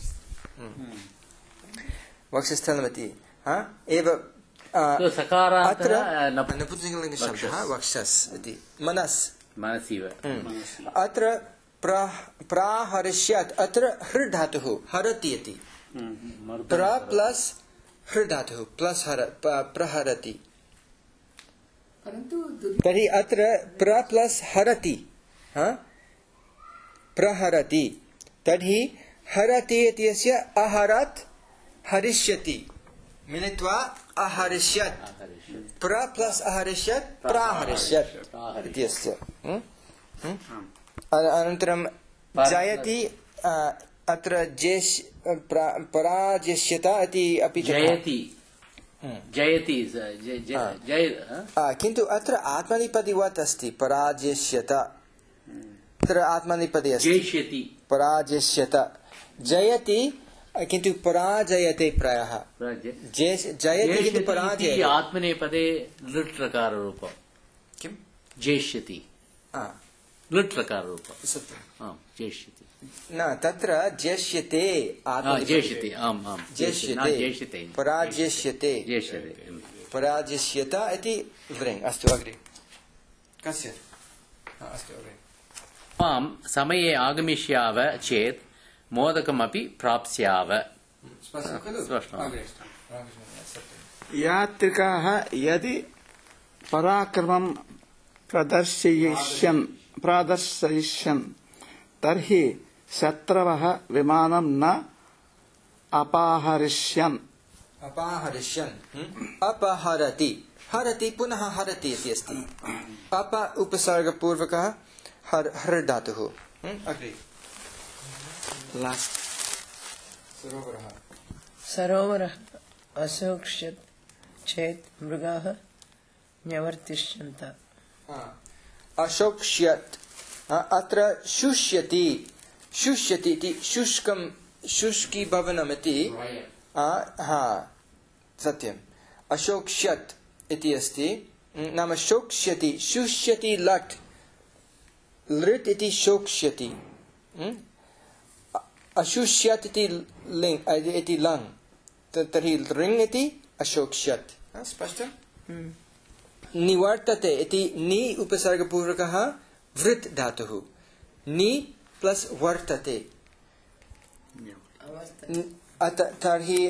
वक्षस्थलमिति एव अत्र नपुंसकलिङ्गशब्दः वक्षस् इति मनस् मनसि अत्र प्राहरिष्यत् अत्र हृ धातुः हरति इति प्र प्लस् हृ धातुः प्लस् हर प्रहरति तर्हि अत्र प्र प्लस् हरति प्रहरति तर्हि हरति इत्यस्य अहरत् हरिष्यति मिलित्वा अहरिष्यत् प्र प्लस् अहरिष्यत् प्राहरिष्यत् इत्यस्य अनन्तरं जयति अत्र जेष् पराजेष्यत इति अपि जयति जयति किन्तु अत्र आत्मनेपदिवत् अस्ति पराजेष्यत अत्र आत्मनेपदी अस्ति जेष्यति पराजेष्यत जयति किन्तु पराजयते प्रायः जयति किन्तु पराजयते आत्मनेपदे लृट् लकाररूपं किं जेष्यति लृट् लकाररूपं सत्यं जेष्यति न तत्र जेष्यते जेष्यति आम् आम् जेष्यते पराजेष्यते जेष्यते पराजेष्यत इति लृङ् अस्तु अग्रे कस्य अस्तु अग्रे आम् समये आगमिष्याव चेत् मोदकमपि प्राप्स्याव यात्रिकाः यदि पराक्रमं प्रदर्शयिष्यन् प्रदर्शयिष्यन् तर्हि शत्रवः विमानं न अपहरिष्यन् अपहरिष्यन् अपहरति हरति पुनः हरति इति अस्ति अप उपसर्गपूर्वकः हर हर धातुः अग्रे लास्ट सरोवरः सरोवरः अशोक्ष्यत् चेत् मृगाः न्यवर्तिष्यन्त अशोक्ष्यत् अत्र शुष्यति शुष्यति इति शुष्कं शुष्की भवनमिति हा सत्यम् अशोक्ष्यत् इति अस्ति नाम शोक्ष्यति शुष्यति लट् लृट् इति शोक्ष्यति अशुष्यत् इति लिङ् इति लङ् तर्हि लृङ् इति अशोक्ष्यत् स्पष्टं निवर्तते इति नि उपसर्गपूर्वकः वृत् धातुः नि प्लस् वर्तते तर्हि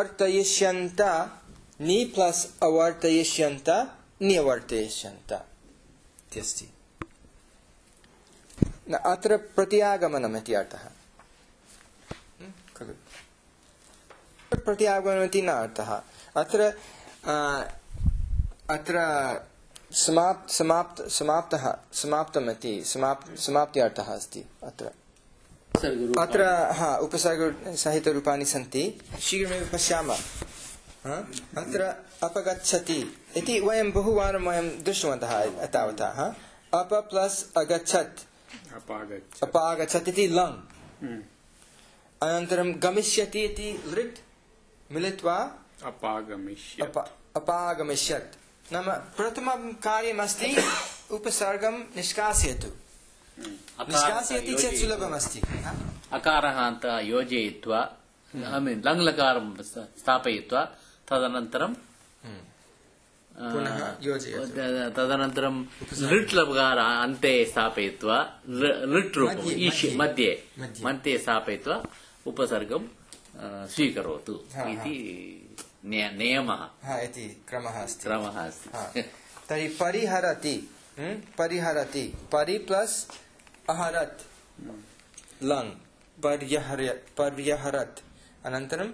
अवर्तयिष्यन्त नि प्लस् अवर्तयिष्यन्त निवर्तयिष्यन्त इत्यस्ति न अत्र प्रत्यागमनम् इति अर्थः खलु प्रत्यागमनमिति न अर्थः अत्र अत्र समाप्त समाप्त समाप्तः समाप्तमिति समाप्त समाप्ति अर्थः अस्ति अत्र अत्र हा उपसर्ग सहित रूपाणि सन्ति शीघ्रमेव पश्यामः अत्र अपगच्छति इति वयं बहुवारं वयं दृष्टवन्तः तावता अप प्लस अगच्छत् अपागच्छत् इति लङ् अनन्तरं गमिष्यति इति लृट् मिलित्वा अपागमिष्यत् नाम प्रथमं कार्यमस्ति उपसर्गं निष्कासयतु निष्कासयति चेत् सुलभमस्ति अकारः अन्त योजयित्वा I mean लङ्लकारं स्थापयित्वा तदनन्तरं पुनः योजयतु तदनन्तरं लृट् लकार अन्ते स्थापयित्वा लृट् रूपं मध्ये मध्ये स्थापयित्वा उपसर्गं स्वीकरोतु इति नियमः इति क्रमः अस्ति क्रमः अस्ति तर्हि परिहरति परिहरति परि प्लस अहरत् लङ् पर्यहरत् अनन्तरं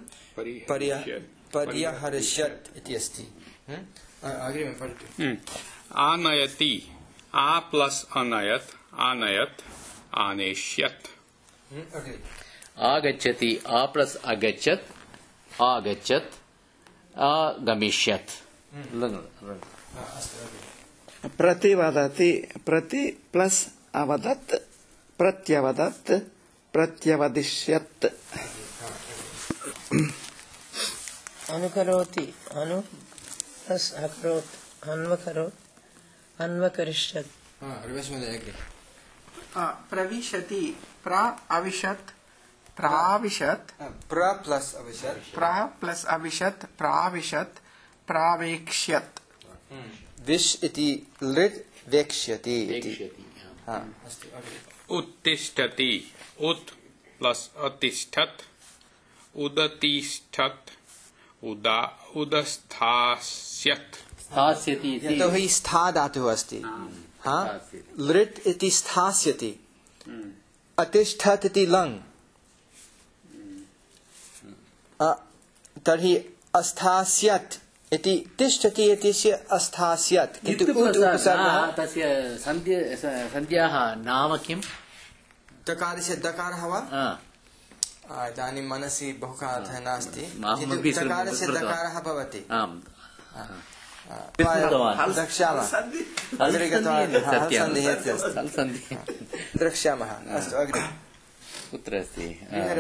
पर्यहरिष्यत् इति अस्ति अग्रिमे पठतु आनयति आ प्लस अनयत् आनयत् आनेष्यत् आगच्छति आ प्लस अगच्छत् आगच्छत् आगमिष्यत् प्रतिवदति प्रति प्लस अवदत् प्रत्यवदत् प्रत्यवदिष्यत् अनुकरोति अनु प्लस अकरोत् अन्वकरोत् अन्वकरिष्यत् प्रविशति प्र अविशत् प्राविशत् प्र प्लस अविशत् प्र प्लस अविशत् प्राविशत् प्रावेक्ष्यत् विश् इति लृट् वेक्ष्यति इति उत्तिष्ठति उत् प्लस अतिष्ठत् उदतिष्ठत् उदा उदस्थास्यत् स्थास्यति इति यतोहि स्था धातुः अस्ति हा लृट् इति स्थास्यति अतिष्ठत् इति लङ् तर्हि अस्थास्यत् इति तिष्ठति इत्यस्य अस्थास्यत् किन्तु उपसर्गः तस्य संज्ञाः नाम किम् दकारस्य दकारः वा इदानीं मनसि बहुकालतः नास्ति दकारस्य दकारः भवति द्रक्ष्यामः अग्रे द्रक्ष्यामः अस्तु अग्रे कुत्र अस्ति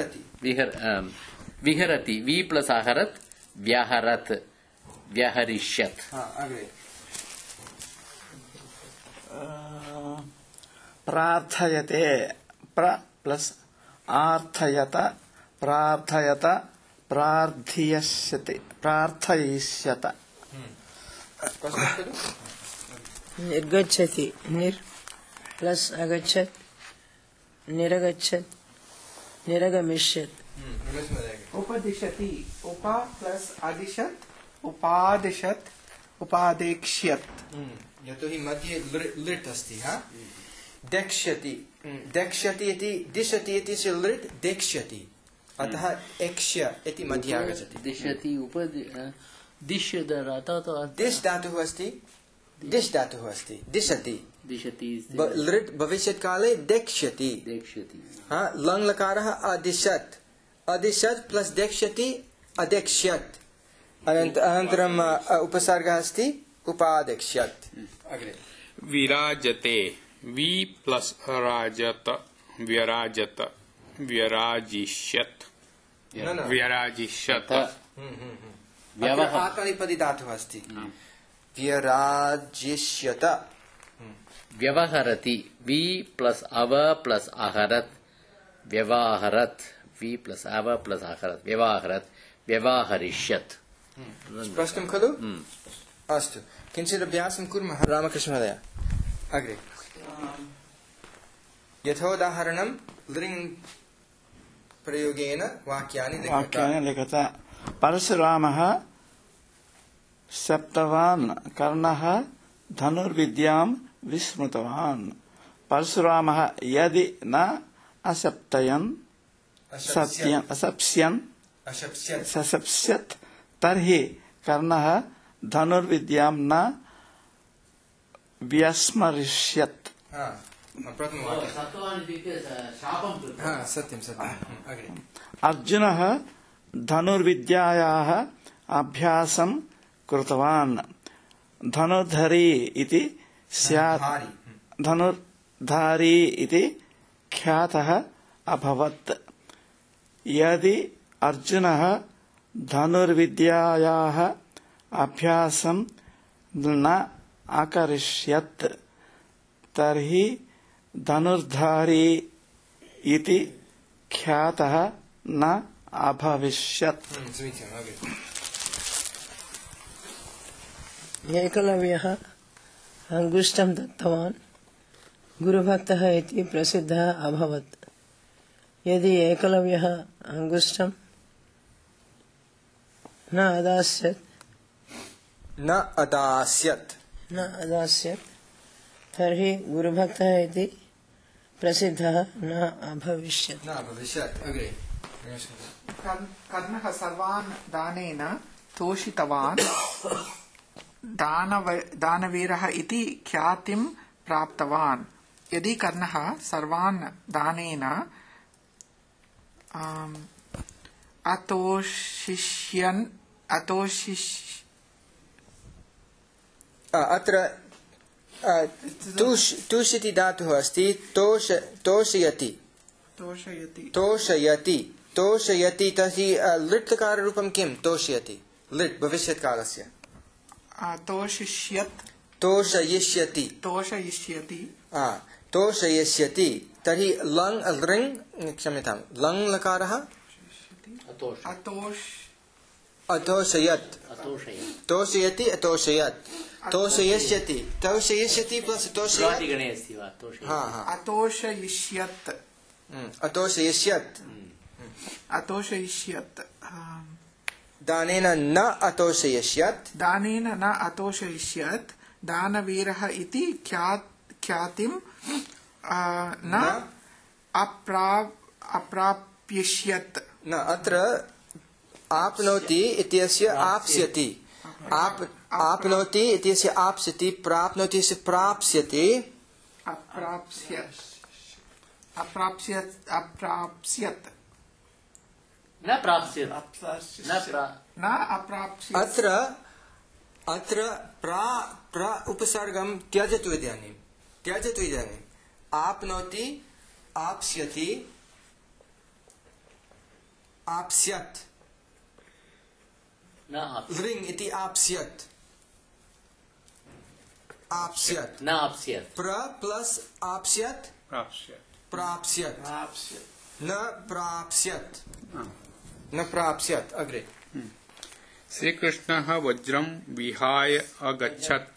विहरति वि प्लस आहरत् व्याहरत् व्याहरिष्यत् प्रार्थयते प्र प्लस आर्थयत प्रार्थयत प्रार्थिष्यते प्रार्थयिष्यत निर्गच्छति निर् प्लस अगच्छत् निरगच्छत् निरगमिष्यत् उपदिशति उपा प्लस अदिशत् उपादिशत् उपादेक्ष्यत् यतोहि मध्ये लृट् अस्ति हा देक्ष्यति देक्ष्यति इति दिशति इति लृट् देक्ष्यति अतः एक्ष्य इति मध्ये आगच्छति दिशति दिश दिश् धातुः अस्ति दिश् धातुः अस्ति दिशति दिशति लृट् भविष्यत् काले देक्ष्यति देक्ष्यति हा लङ् लकारः अदिशत् अदिशत् प्लस देक्ष्यति अदेक्ष्यत् अनन्तरम् उपसर्गः अस्ति उपादेक्ष्यत् अग्रे विराजते वि प्लस अराजत व्यराजत व्यराजिष्यत् व्यराजिष्यत् आत्मनेपदी धातुः अस्ति व्यराजिष्यत व्यवहरति वि प्लस अव प्लस आहरत् व्यवहरत् वि प्लस अव प्लस आहरत् व्यवहरत् व्यवहरिष्यत् स्पष्टं खलु अस्तु किञ्चित् अभ्यासं कुर्मः रामकृष्णमहोदय अग्रे यथोदाहरणं लृङ् प्रयोगेन वाक्यानि वाक्यानि लिखता परशुरामः सप्तवान् कर्णः धनुर्विद्यां विस्मृतवान् परशुरामः यदि न असप्तयन् सत्यन् असप्स्यन् ससप्स्यत् तर्हि कर्णः धनुर्विद्यां न व्यस्मरिष्यत्। अर्जुनः धनुर्विद्यायाः अभ्यासं कृतवान्। धनुर्धरी इति स्यात् धनुर्धारी इति ख्यातः अभवत्। यदि अर्जुनः धनुर्विद्यायाः अभ्यासं न अकरिष्यत् तर्हि धनुर्धारी इति ख्यातः न अभविष्यत्। एकलव्यः अंगुष्ठं दत्तवान् गुरुभक्तः इति प्रसिद्धः अभवत्। यदि एकलव्यः अंगुष्ठं न अदास्यत् न अदास्यत् न अदास्यत् तर्हि गुरुभक्तः इति प्रसिद्धः न अभविष्यत् न अभविष्यत्। अग्रे कर्णः सर्वान् दानेन तोषितवान्। दानव दानवीरः इति ख्यातिं प्राप्तवान्। यदि कर्णः सर्वान् दानेन अतोषिष्यन् अतोषिष् अत्र तुष् तुष् इति धातुः अस्ति। तोष तोषयति तोषयति तोषयति तोषयति तर्हि लिट् लकाररूपं किं? तोषयति लिट् भविष्यत्कालस्य। तोषिष्यत् तोषयिष्यति तोषयिष्यति तोषयिष्यति तर्हि लङ् लृङ् क्षम्यतां लङ् लकारः अतोष अतोषयत् तोषयति अतोषयत् तोषयिष्यति तोषयिष्यति प्लस् अतोषयिष्यत् अतोषयिष्यत् अतोषयिष्यत् दानेन न अतोषयिष्यत् दानेन न अतोषयिष्यत् दानवीरः इति ख्यातिं न अप्राप्यष्यत्। न अत्र आप्नोति इत्यस्य आप्स्यति आप आप्नोति इत्यस्य आप्स्यति प्राप्नोति इत्यस्य प्राप्स्यति अप्राप्स्यत् अप्राप्स्यत् अप्राप्स्यत् न प्राप्स्यत् न अप्राप्स्यत्। अत्र अत्र प्रा प्रा उपसर्गं त्यजतु इदानीं त्यजतु इदानीम् आप्नोति आप्स्यति आप्स्यत् लृङ् इति आप्स्यत् आप्स्यत् न आप्स्यत् प्र प्लस् आप्स्यत् प्राप्स्यत् न प्राप्स्यत् न प्राप्स्यत्। अग्रे श्रीकृष्णः वज्रं विहाय अगच्छत्।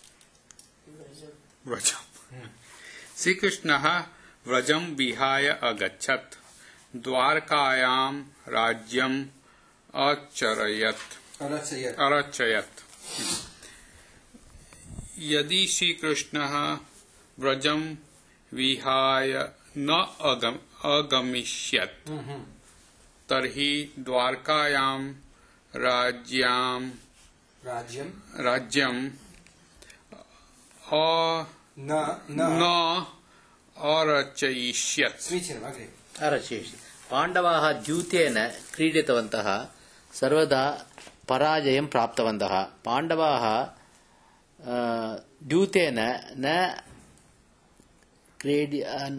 व्रजम् श्रीकृष्णः व्रजं विहाय अगच्छत्। द्वारकायां राज्यम् अचरयत् अरचयत्। यदि श्रीकृष्णः व्रजं विहाय न अगम अगमिष्यत् तर्हि द्वारकायां राज्यां राज्यं राज्यं न न अरचयिष्यत्। समीचीनम्। अग्रे अरचयिष्यत्। पाण्डवाः द्यूतेन क्रीडितवन्तः सर्वदा पराजयं प्राप्तवन्तः। पाण्डवाः द्यूतेन न क्रीडि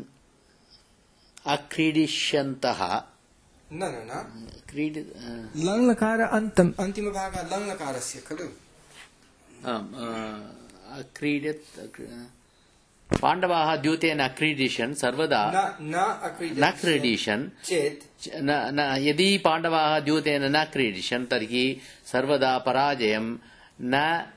अक्रीडिष्यन्तः न न न क्रीडि लङ् लकार अन्तं अन्तिमभागः लङ् लकारस्य खलु क्रीडित् पाण्डवाः द्यूतेन अक्रीडिष्यन् सर्वदा न क्रीडिष्यन् चेत् न यदि पाण्डवाः द्यूतेन न क्रीडिष्यन् तर्हि सर्वदा पराजयं न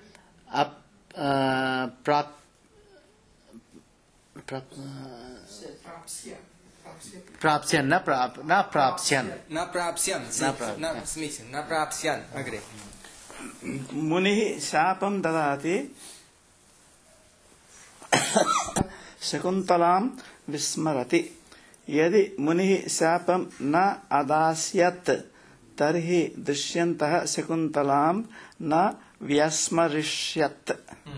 प्राप्स्यन् न प्राप्स्यन् न प्राप्स्यन् न समीचीनं न प्राप्स्यन्। अग्रे मुनिः शापं ददाति शकुन्तलां विस्मरति। यदि मुनिः शापं न अदास्यत् तर्हि दुष्यन्तः शकुन्तलां न व्यस्मरिष्यत्।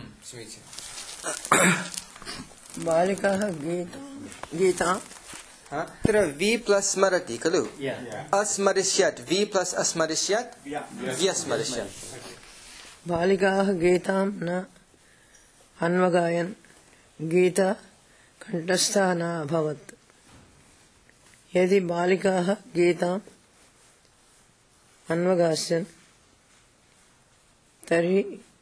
बालिकाः गीता गीता अत्र वि प्लस स्मरति खलु अस्मरिष्यत् वि प्लस अस्मरिष्यत् व्यस्मरिष्यत्। बालिकाः गीतां न अन्वगायन् गीता कण्ठस्था न अभवत्। यदि बालिकाः गीताम् अन्वगास्यन् तर्हि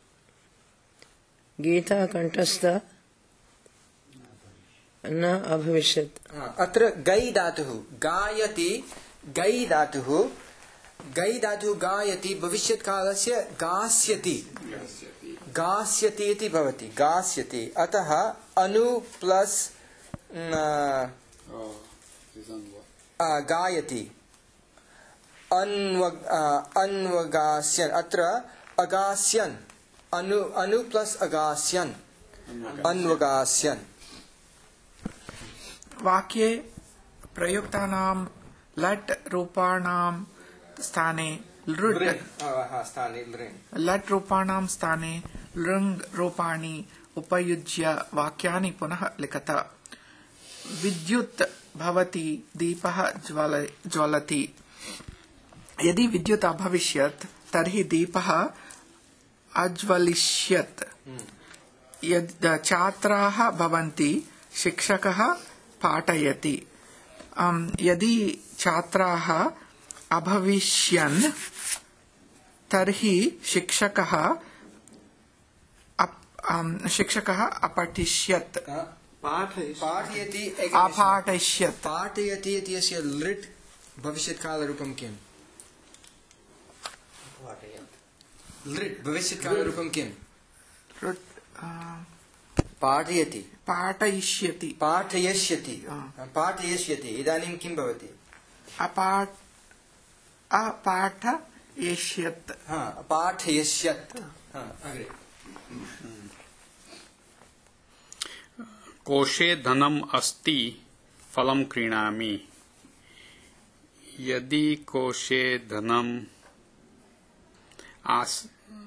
गीता कण्ठस्था न अभविष्यत्। अत्र गै धातुः गायति गै धातुः गै धातुः गायति भविष्यत्कालस्य गास्यति गास्यति इति भवति गास्यति। अतः अनु प्लस गायति अन्व अन्वगास्यन् अत्र अगास्यन् अनु अनु प्लस अगास्यन् अन्वगास्यन्। वाक्ये प्रयुक्तानां लट् रूपाणां स्थाने लृट् लट् रूपाणां स्थाने लृङ् रूपाणि उपयुज्य वाक्यानि पुनः लिखत। विद्युत् भवति दीपः ज्वल ज्वलति। यदि विद्युत् अभविष्यत् तर्हि दीपः अज्वलिष्यत्। यदि छात्राः भवन्ति शिक्षकः पाठयति। यदि छात्राः अभविष्यन् तर्हि शिक्षकः शिक्षकः अपठिष्यत् पाठयति अपाठयिष्यत्। पाठयति इत्यस्य लृट् भविष्यत्कालरूपं किम्? लृट् भविष्यत्कालरूपं किम्? पाठयति पाठयिष्यति पाठयिष्यति पाठयिष्यति। इदानीं किं भवति? अपाठ अपाठयिष्यत् पाठयिष्यत्। अग्रे कोशे धनम् अस्ति फलं क्रीणामि। यदि कोशे धनम् आस्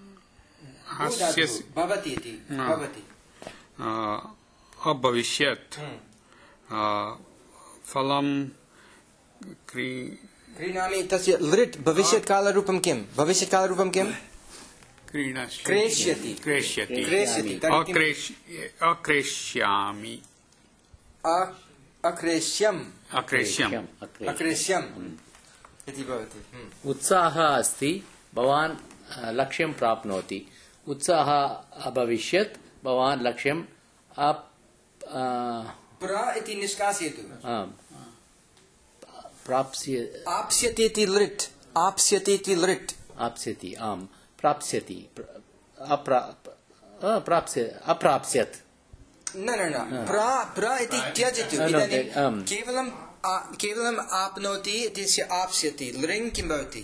भवति इति भवति अभविष्यत् फलं क्रीणामि तस्य लृट् भविष्यत्कालरूपं किम्? भविष्यत्कालरूपं किम्? क्रेष्यति क्रेष्यति क्रेष्यति अक्रेष्यामि अक्रेष्यम् अक्रेष्यम् अक्रेष्यम् इति भवति। उत्साहः अस्ति भवान् लक्ष्यं प्राप्नोति। उत्साहः अभविष्यत् भवान् लक्ष्यं प्र इति निष्कासयतु। प्राप्स्य आप्स्यति इति लृट् आप्स्यति इति लृट् आप्स्यति आम् प्राप्स्यति अप्राप्स्य अप्राप्स्यत् न न न प्र प्र इति त्यजतु। इदानीं केवलं केवलम् आप्नोति इत्यस्य आप्स्यति लृङ् किं भवति?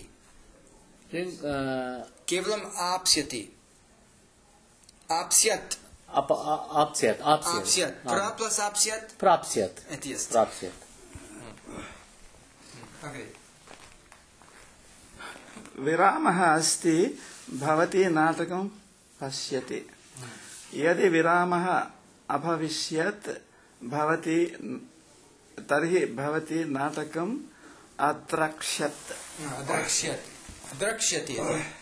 केवलम् आप्स्यति आप्स्यत् आप्स्यत् आप्स्यत् प्र प्लस आप्स्यत् प्राप्स्यत् इति अस्ति। प्राप्स्यत्। विरामः अस्ति भवती नाटकं पश्यति। यदि विरामः अभविष्यत् भवती तर्हि भवती नाटकम् अद्रक्ष्यत् द्रक्ष्यत् द्रक्ष्यति।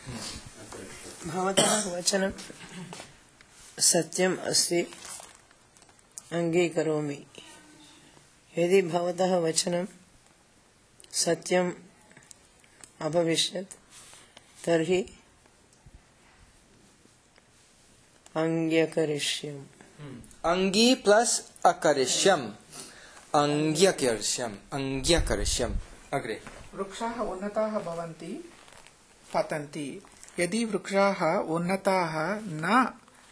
भवतः वचनं सत्यम् अस्ति अङ्गीकरोमि। यदि भवतः वचनं सत्यम् अभविष्यत् तर्हि अङ्ग्यकरिष्यम्। अङ्गी प्लस अकरिष्यम् अङ्ग्यकरिष्यम् अङ्ग्यकरिष्यम्। अग्रे वृक्षाः उन्नताः भवन्ति पतन्ति। यदि वृक्षाः उन्नताः न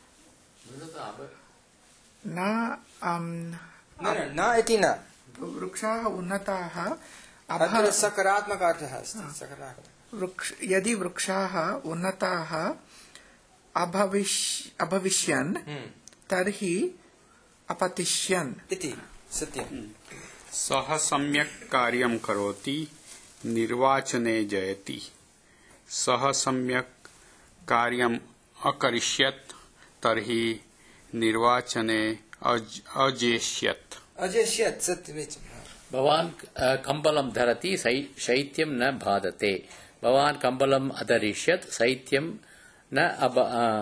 न न इति न वृक्षाः उन्नताः अत्र सकारात्मक अर्थः अस्ति। सकारात्मक वृक्ष यदि वृक्षाः उन्नताः अभविष् अभविष्यन् तर्हि अपतिष्यन् इति सत्यम्। सः सम्यक् कार्यं करोति निर्वाचने जयति। सः सम्यक् कार्यम् अकरिष्यत् तर्हि निर्वाचने अज अजेष्यत्। अजेष्यत् सत्यमेव। भवान् कम्बलं धरति शैत्यं न बाधते। भवान् कम्बलम् अधरिष्यत् शैत्यं न अब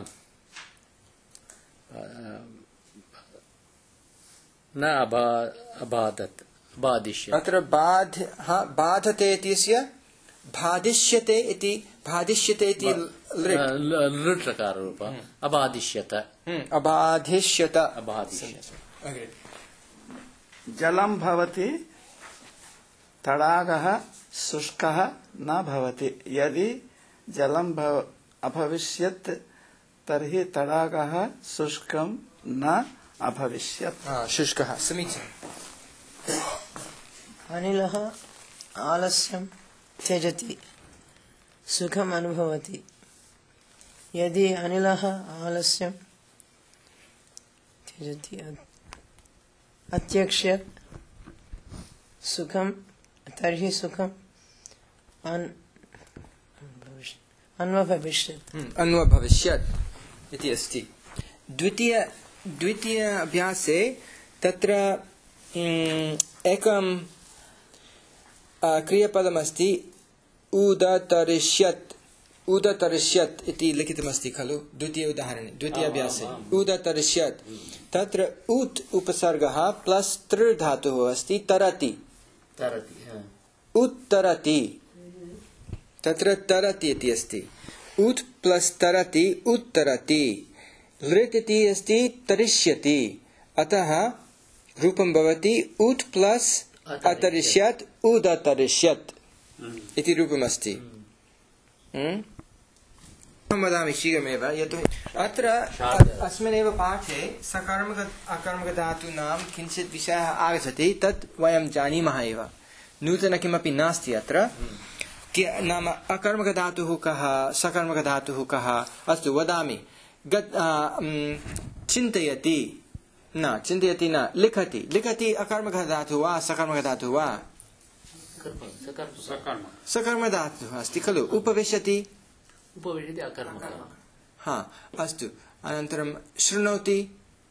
न अबा अबाधत् बाधिष्यत्। अत्र बाध हा बाधते इत्यस्य बाधिष्यते इति बाधिष्यते इति लृट् लकाररूप अबाधिष्यत अबाधिष्यत अबाधिष्यत। जलं भवति तडागः शुष्कः न भवति। यदि जलं भव अभविष्यत् तर्हि तडागः शुष्कं न अभविष्यत्। शुष्कः समीचीनम्। अनिलः आलस्यं त्यजति सुखम् अनुभवति। यदि अनिलः आलस्यं त्यजति अत्यक्ष्य सुखं तर्हि सुखम् अन्वभविष्यत् अन्वभविष्यत् इति अस्ति। द्वितीय द्वितीय अभ्यासे तत्र एकं क्रियापदमस्ति उदतरिष्यत् उदतरिष्यत् इति लिखितमस्ति खलु द्वितीय उदाहरणे द्वितीय अभ्यासे उदतरिष्यत्। तत्र उत् उपसर्गः प्लस् तृ धातुः अस्ति तरति उत्तरति। तत्र तरति इति अस्ति। उत् प्लस् तरति उत्तरति। लृट् इति अस्ति तरिष्यति। अतः रूपं भवति उत् प्लस् अतरिष्यत् उदतरिष्यत् इति रूपमस्ति। अहं वदामि शीघ्रमेव यतो अत्र अस्मिन्नेव पाठे सकर्मक अकर्मकधातूनां किञ्चित् विषयः आगच्छति तत् वयं जानीमः एव। नूतन किमपि नास्ति अत्र। नाम अकर्मकधातुः कः सकर्मकधातुः कः। अस्तु वदामि। चिन्तयति न चिन्तयति न लिखति लिखति अकर्मकधातुः वा सकर्मकधातुः वा। सकर्मकधातुः अस्ति खलु। उपविशति उपविशति अकर्मकः। हा अस्तु। अनन्तरं शृणोति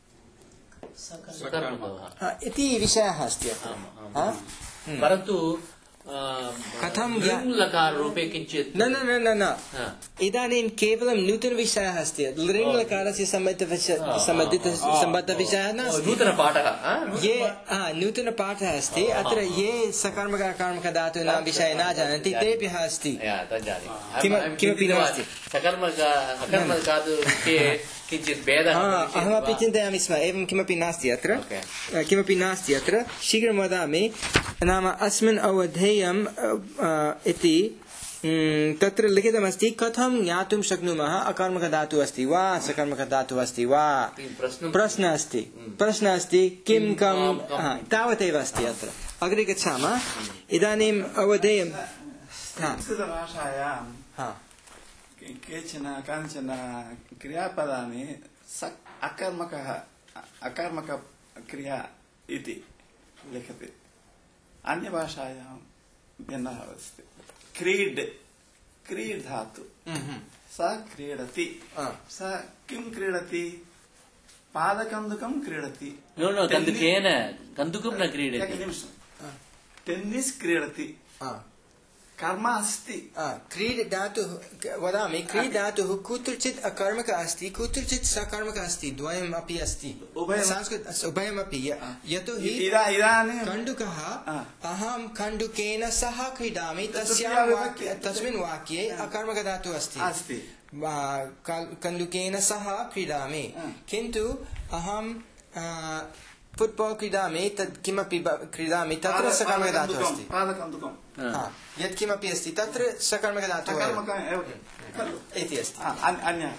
सकर्मकः इति विषयः अस्ति। परन्तु कथं लकाररूपे किञ्चित् न न न न इदानीं केवलं नूतनविषयः अस्ति। लृङ्लकारस्य सम्बद्धविषयः नास्ति। नूतनपाठः ये नूतनपाठः अस्ति। अत्र ये सकर्मक अकर्मकधातूनां विषये न जानन्ति तेभ्यः अस्ति। किमपि नास्ति। सकर्मक अकर्मकधातुके किञ्चित् भेदः अहमपि चिन्तयामि स्म। एवं किमपि नास्ति अत्र किमपि नास्ति अत्र। शीघ्रं वदामि। नाम अस्मिन् अवधेयम् इति तत्र लिखितमस्ति कथं ज्ञातुं शक्नुमः अकर्मकधातुः अस्ति वा सकर्मकधातुः अस्ति वा। प्रश्नः अस्ति प्रश्नः अस्ति किं कं तावदेव अस्ति अत्र। अग्रे गच्छामः। इदानीम् अवधेयं संस्कृतभाषायां केचन कानिचन क्रियापदानि अकर्मकः अकर्मकक्रिया इति लिखति। अन्यभाषायां भिन्नः अस्ति। क्रीड क्रीड धातु स क्रीडति। स किं क्रीडति। पादकन्दुकं क्रीडति। नो नो कन्दुकेन कन्दुकं न क्रीडति। एकनिमिषं। टेन्निस् क्रीडति। कर्म अस्ति। क्रीड धातुः वदामि। क्रीड धातुः कुत्रचित् अकर्मक अस्ति कुत्रचित् सकर्मक अस्ति। द्वयम् अपि अस्ति। उभयमपि यतोहि इदानीं कन्दुकः अहं कन्दुकेन सह क्रीडामि तस्मिन् वाक्ये अकर्मकधातुः अस्ति। कन्दुकेन सह क्रीडामि। किन्तु अहं फुट्बाल् क्रीडामि तत् किमपि क्रीडामि तत्र सकर्मकधातुः अस्ति। यत् किमपि अस्ति तत्र सकर्मकधातुः इति अस्ति। अन्य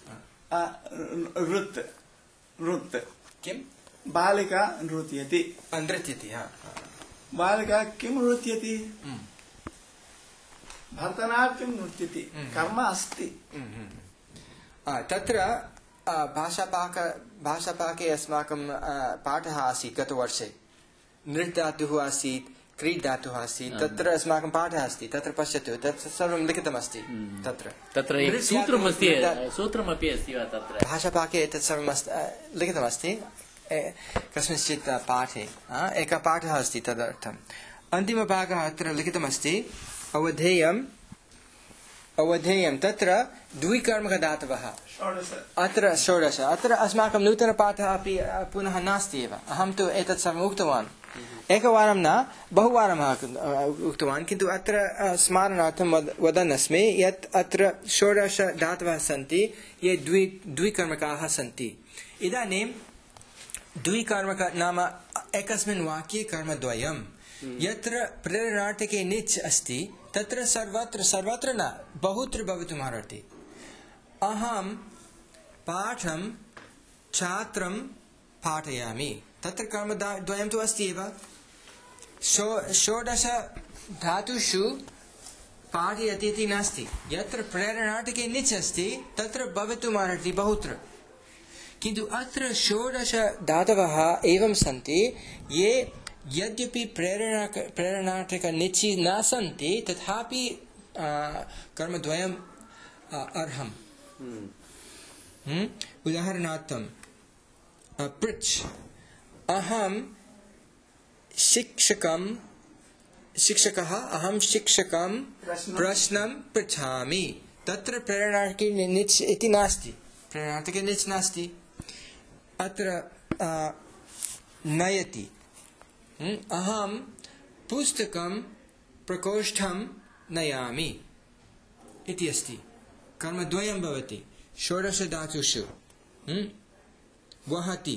नृत् नृत् किं बालिका नृत्यति। नृत्यति। बालिका किं नृत्यति। भरतनाट्यं नृत्यति। कर्म अस्ति। तत्र भाषापाक भाषापाके अस्माकं पाठः आसीत् गतवर्षे नृत् धातुः आसीत् क्रीड् धातुः आसीत् तत्र अस्माकं पाठः अस्ति तत्र पश्यतु तत् सर्वं लिखितमस्ति तत्र तत्र एकं सूत्रमस्ति सूत्रमपि अस्ति वा तत्र भाषापाके एतत् सर्वं लिखितमस्ति कस्मिंश्चित् पाठे एकः पाठः अस्ति तदर्थम् अन्तिमभागः अत्र लिखितमस्ति अवधेयम् अवधेयं तत्र द्विकर्मकधातवः अत्र षोडश अत्र अस्माकं नूतनपाठः अपि पुनः नास्ति एव अहं तु एतत् सर्वम् उक्तवान् एकवारं न बहुवारं उक्तवान् किन्तु अत्र स्मारणार्थं वदन् अस्मि यत् अत्र षोडश धातवः सन्ति ये द्वि द्विकर्मकाः सन्ति इदानीं द्विकर्मक नाम एकस्मिन् वाक्ये कर्मद्वयं यत्र प्रेरणार्थके निच् अस्ति तत्र सर्वत्र सर्वत्र न बहुत्र भवितुमर्हति अहं पाठं छात्रं पाठयामि तत्र कर्मद्वयं तु अस्ति एव षोडश धातुषु पाठयति इति नास्ति यत्र प्रेरणार्थके निच् अस्ति तत्र भवितुमर्हति बहुत्र किन्तु अत्र षोडश धातवः एवं सन्ति ये यद्यपि प्रेरणा प्रेरणार्थक निचि न सन्ति तथापि कर्मद्वयम् अर्हम् उदाहरणार्थं पृच्छ अहं शिक्षकं शिक्षकः अहं शिक्षकं प्रश्नं पृच्छामि तत्र प्रेरणार्थके निच् इति नास्ति प्रेरणार्थके निच् नास्ति अत्र नयति अहं पुस्तकं प्रकोष्ठं नयामि इति अस्ति कर्मद्वयं भवति षोडश धातुषु वहति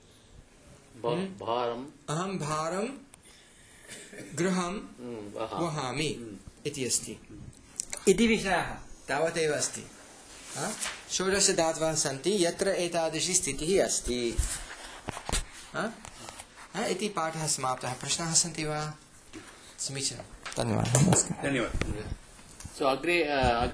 अहं भारं गृहं वहामि इति अस्ति इति विषयः तावदेव अस्ति षोडश धातवः सन्ति यत्र एतादृशी स्थितिः अस्ति इति पाठः समाप्तः प्रश्नाः सन्ति वा समीचीनं धन्यवादः धन्यवादः सो अग्रे